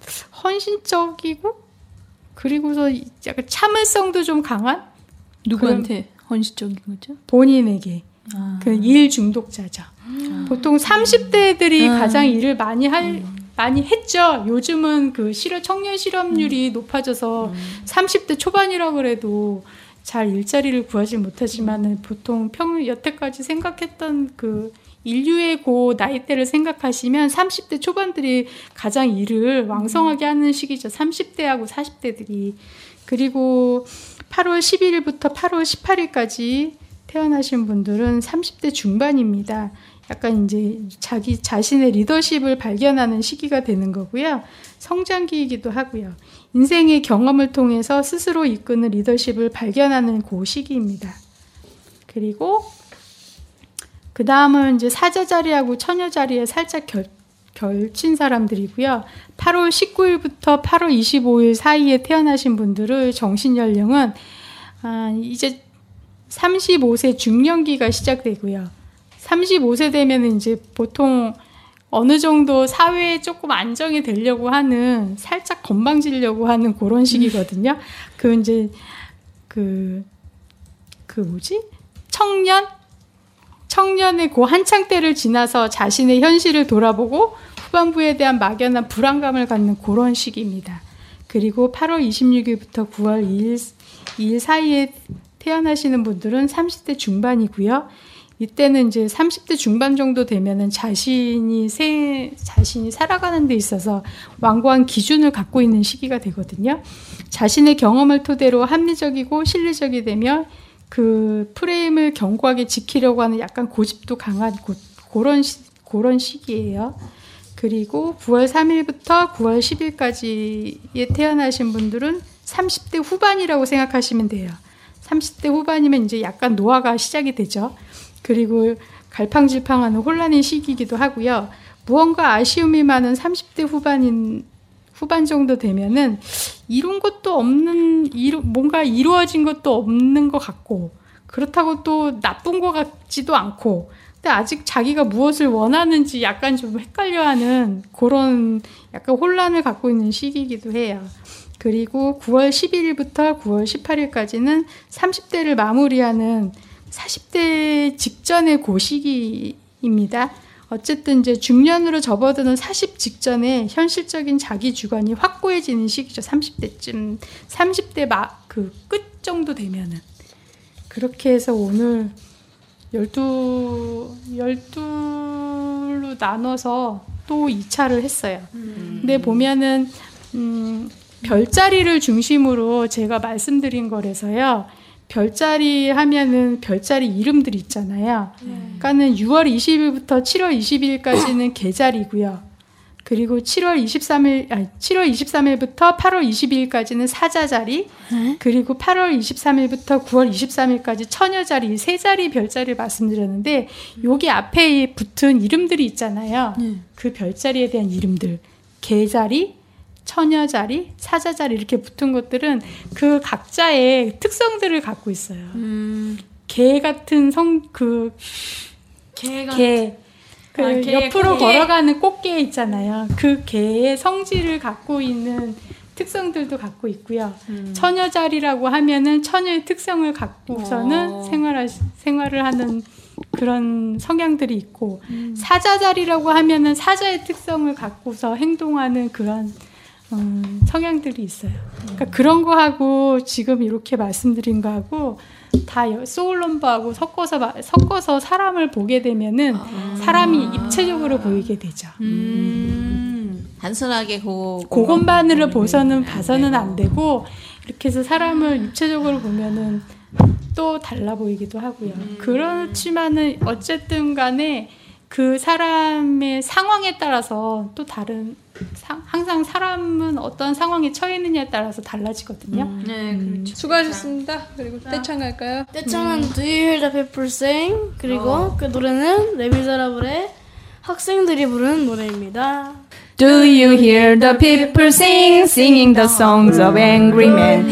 헌신적이고 그리고서 약간 참을성도 좀 강한 누구한테 헌신적인 거죠? 본인에게. 아. 그 일 중독자죠. 아. 보통 삼십 대들이 아. 가장 일을 많이 할 음. 많이 했죠. 요즘은 그 실업 청년 실업률이 음. 높아져서 음. 삼십 대 초반이라 그래도 잘 일자리를 구하지 못하지만은 보통 평 여태까지 생각했던 그 인류의 그 나이대를 생각하시면 삼십 대 초반들이 가장 일을 왕성하게 하는 시기죠. 삼십 대하고 사십 대들이. 그리고 팔월 십일일부터 팔월 십팔일까지 태어나신 분들은 삼십 대 중반입니다. 약간 이제 자기 자신의 리더십을 발견하는 시기가 되는 거고요. 성장기이기도 하고요. 인생의 경험을 통해서 스스로 이끄는 리더십을 발견하는 그 시기입니다. 그리고 그 다음은 이제 사자자리하고 처녀자리에 살짝 결, 결친 사람들이고요. 팔월 십구일부터 팔월 이십오일 사이에 태어나신 분들의 정신연령은 아, 이제 삼십오 세 중년기가 시작되고요. 삼십오 세 되면 이제 보통 어느 정도 사회에 조금 안정이 되려고 하는, 살짝 건방지려고 하는 그런 시기거든요. 그 이제 그, 그 뭐지? 청년? 청년의 그 한창 때를 지나서 자신의 현실을 돌아보고 후반부에 대한 막연한 불안감을 갖는 그런 시기입니다. 그리고 팔월 이십육일부터 구월 이일, 이일 사이에 태어나시는 분들은 삼십 대 중반이고요. 이때는 이제 삼십 대 중반 정도 되면은 자신이 세, 자신이 살아가는 데 있어서 완고한 기준을 갖고 있는 시기가 되거든요. 자신의 경험을 토대로 합리적이고 실리적이 되며 그 프레임을 견고하게 지키려고 하는 약간 고집도 강한 고, 그런, 시, 그런 시기예요. 그리고 구월 삼일부터 구월 십일까지에 태어나신 분들은 삼십 대 후반이라고 생각하시면 돼요. 삼십 대 후반이면 이제 약간 노화가 시작이 되죠. 그리고 갈팡질팡하는 혼란의 시기이기도 하고요. 무언가 아쉬움이 많은 삼십 대 후반인 후반 정도 되면은 이룬 것도 없는, 이루, 뭔가 이루어진 것도 없는 것 같고, 그렇다고 또 나쁜 것 같지도 않고, 근데 아직 자기가 무엇을 원하는지 약간 좀 헷갈려하는 그런 약간 혼란을 갖고 있는 시기이기도 해요. 그리고 구월 십일일부터 구월 십팔일까지는 삼십 대를 마무리하는 사십 대 직전의 그 시기입니다. 어쨌든 이제 중년으로 접어드는 사십 직전에 현실적인 자기 주관이 확고해지는 시기죠. 삼십 대쯤, 삼십 대 막 그 끝 정도 되면은. 그렇게 해서 오늘 열두, 열두로 나눠서 또 이 차를 했어요. 음. 근데 보면은, 음, 별자리를 중심으로 제가 말씀드린 거라서요. 별자리 하면은 별자리 이름들이 있잖아요. 음. 그러니까는 유월 이십일부터 칠월 이십일까지는 개자리고요. 그리고 칠월 이십삼일, 아니, 칠월 이십삼일부터 팔월 이십이일까지는 사자자리. 음? 그리고 팔월 이십삼일부터 구월 이십삼일까지 처녀자리, 세 자리 별자리를 말씀드렸는데, 여기 앞에 붙은 이름들이 있잖아요. 음. 그 별자리에 대한 이름들. 개자리, 처녀자리, 사자자리 이렇게 붙은 것들은 그 각자의 특성들을 갖고 있어요. 음. 개 같은 성, 그, 개, 개. 그 아, 옆으로 꽃게. 걸어가는 꽃게 있잖아요. 그 개의 성질을 갖고 있는 특성들도 갖고 있고요. 음. 처녀자리라고 하면은 처녀의 특성을 갖고서는 생활하, 생활을 하는 그런 성향들이 있고, 음. 사자자리라고 하면은 사자의 특성을 갖고서 행동하는 그런 음, 성향들이 있어요. 그러니까 음. 그런 거하고 지금 이렇게 말씀드린 거하고 다 소울 넘버하고 섞어서 섞어서 사람을 보게 되면은 아. 사람이 입체적으로 보이게 되죠. 음. 단순하게 고 그것만으로 보서는 봐서는 안 되고, 이렇게 해서 사람을 입체적으로 보면은 또 달라 보이기도 하고요. 음. 그렇지만은 어쨌든 간에 그 사람의 상황에 따라서 또 다른, 사, 항상 사람은 어떤 상황에 처해 있느냐에 따라서 달라지거든요. 음. 네, 그렇죠. 수고하셨습니다. 그리고 떼창 갈까요? 떼창은 음. Do You Hear the People Sing? 그리고 어. 그 노래는 레미제라블의 학생들이 부르는 노래입니다. Do you hear the people sing, singing the songs of angry men?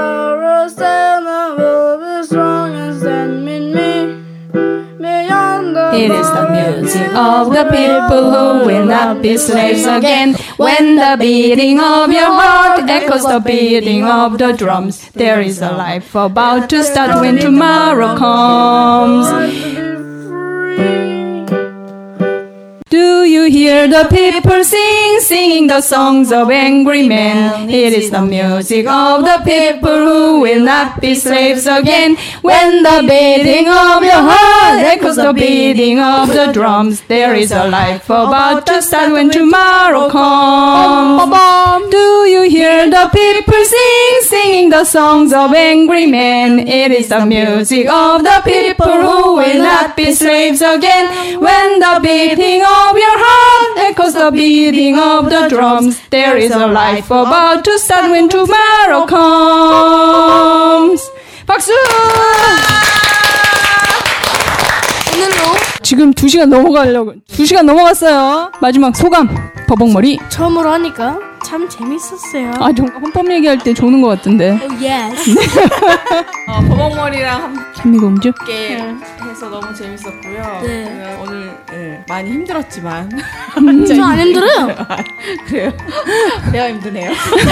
It is the music of the people who will not be slaves again. When the beating of your heart echoes the beating of the drums, there is a life about to start when tomorrow comes. Do you hear the people sing, singing the songs of angry men? It is the music of the people who will not be slaves again. When the beating of your heart echoes the beating of the drums, there is a life about to start when tomorrow comes. Do you hear the people sing, singing the songs of angry men? It is the music of the people who will not be slaves again. When the beating of your heart echoes the beating of the drums, there is a life about to start when tomorrow comes. 박수! 오늘로 지금 두 시간 넘어가려고 두 시간 넘어갔어요. 마지막 소감 버벅머리. 처음으로 하니까 참 재밌었어요. 아, 정말 헌법 얘기할 때 조는 것 같던데. Oh, yes. 어, 버벅머리랑 참미공주? 함께 해서 너무 재밌었고요. 네. 네, 오늘 네, 많이 힘들었지만 저 안 힘들어요. 그래요? 내가 힘드네요.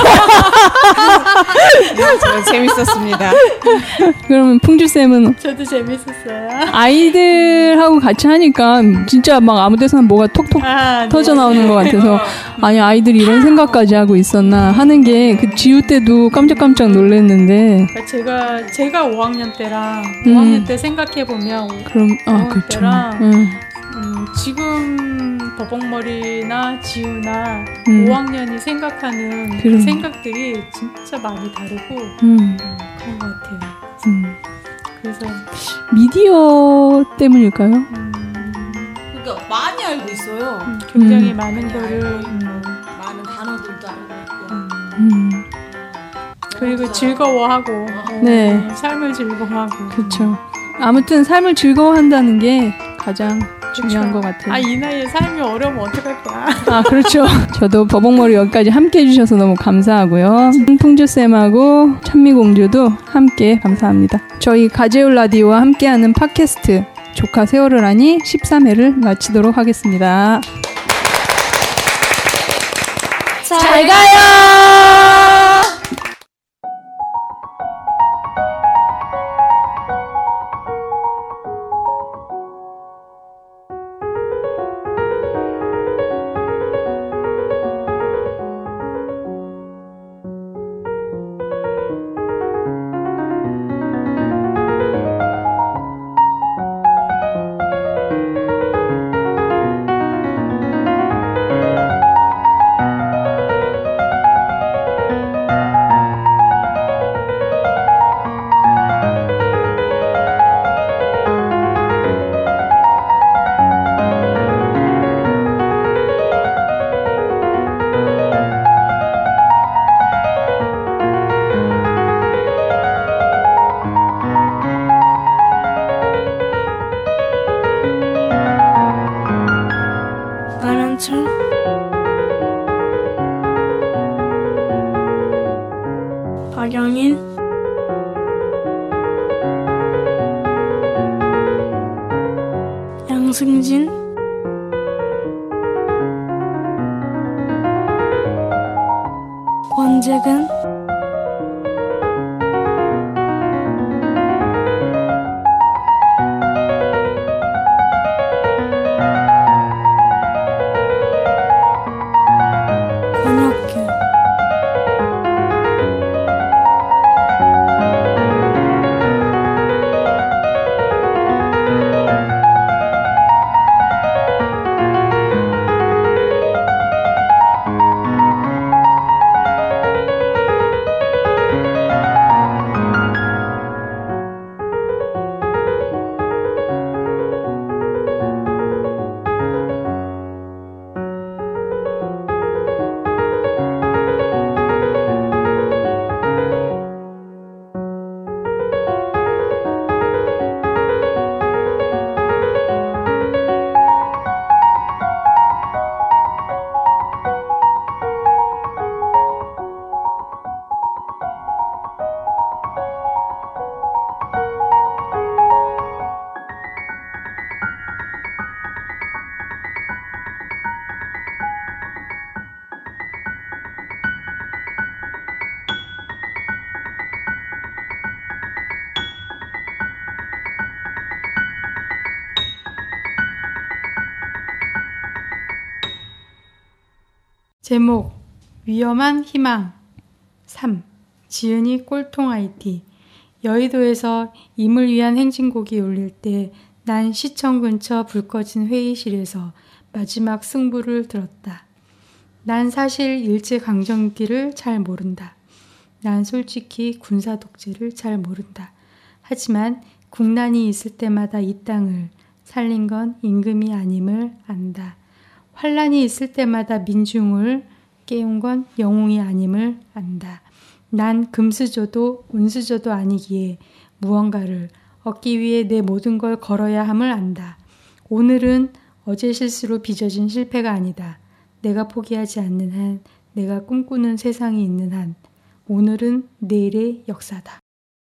네, 재밌었습니다. 그러면 풍주쌤은? 저도 재밌었어요. 아이들하고 같이 하니까 진짜 막 아무 데서나 뭐가 톡톡 아, 터져 나오는 것 같아서 아니 아이들이 이런 생각까지 하고 있었나 하는 게 그 지우 때도 깜짝깜짝 놀랐는데 그러니까 제가 제가 오 학년 때랑 음. 오 학년 때 생각해 보면 그럼 아 오 학년 그렇죠. 때랑 음. 음, 지금 버벅머리나 지우나 음. 오 학년이 생각하는 그 그럼. 생각들이 진짜 많이 다르고 음. 음, 그런 것 같아요. 음. 그래서 미디어 때문일까요? 음, 그러니까 많이 알고 있어요. 음, 굉장히 음. 많은 많이 거를 알고 있고, 음, 많은 단어들도 알고 있고. 음, 음. 그리고 즐거워하고 네. 어, 삶을 즐거워하고 그렇죠. 아무튼 삶을 즐거워한다는 게 가장 중요한 것 같아요. 아, 이 나이에 삶이 어려우면 어떡할 거야. 아, 그렇죠. 저도 버벅머리 여기까지 함께 해주셔서 너무 감사하고요. 풍주쌤하고 찬미공주도 함께 감사합니다. 저희 가재울 라디오와 함께하는 팟캐스트 조카 세월을 하니 십삼 회를 마치도록 하겠습니다. 잘 가요. 나면철 박영인 양승진 권재근 권혁규 제목 위험한 희망 삼. 지은이 꼴통 아이티. 여의도에서 임을 위한 행진곡이 울릴 때 난 시청 근처 불 꺼진 회의실에서 마지막 승부를 들었다. 난 사실 일제강점기를 잘 모른다. 난 솔직히 군사 독재를 잘 모른다. 하지만 국난이 있을 때마다 이 땅을 살린 건 임금이 아님을 안다. 환란이 있을 때마다 민중을 깨운 건 영웅이 아님을 안다. 난 금수저도 운수저도 아니기에 무언가를 얻기 위해 내 모든 걸 걸어야 함을 안다. 오늘은 어제 실수로 빚어진 실패가 아니다. 내가 포기하지 않는 한 내가 꿈꾸는 세상이 있는 한 오늘은 내일의 역사다.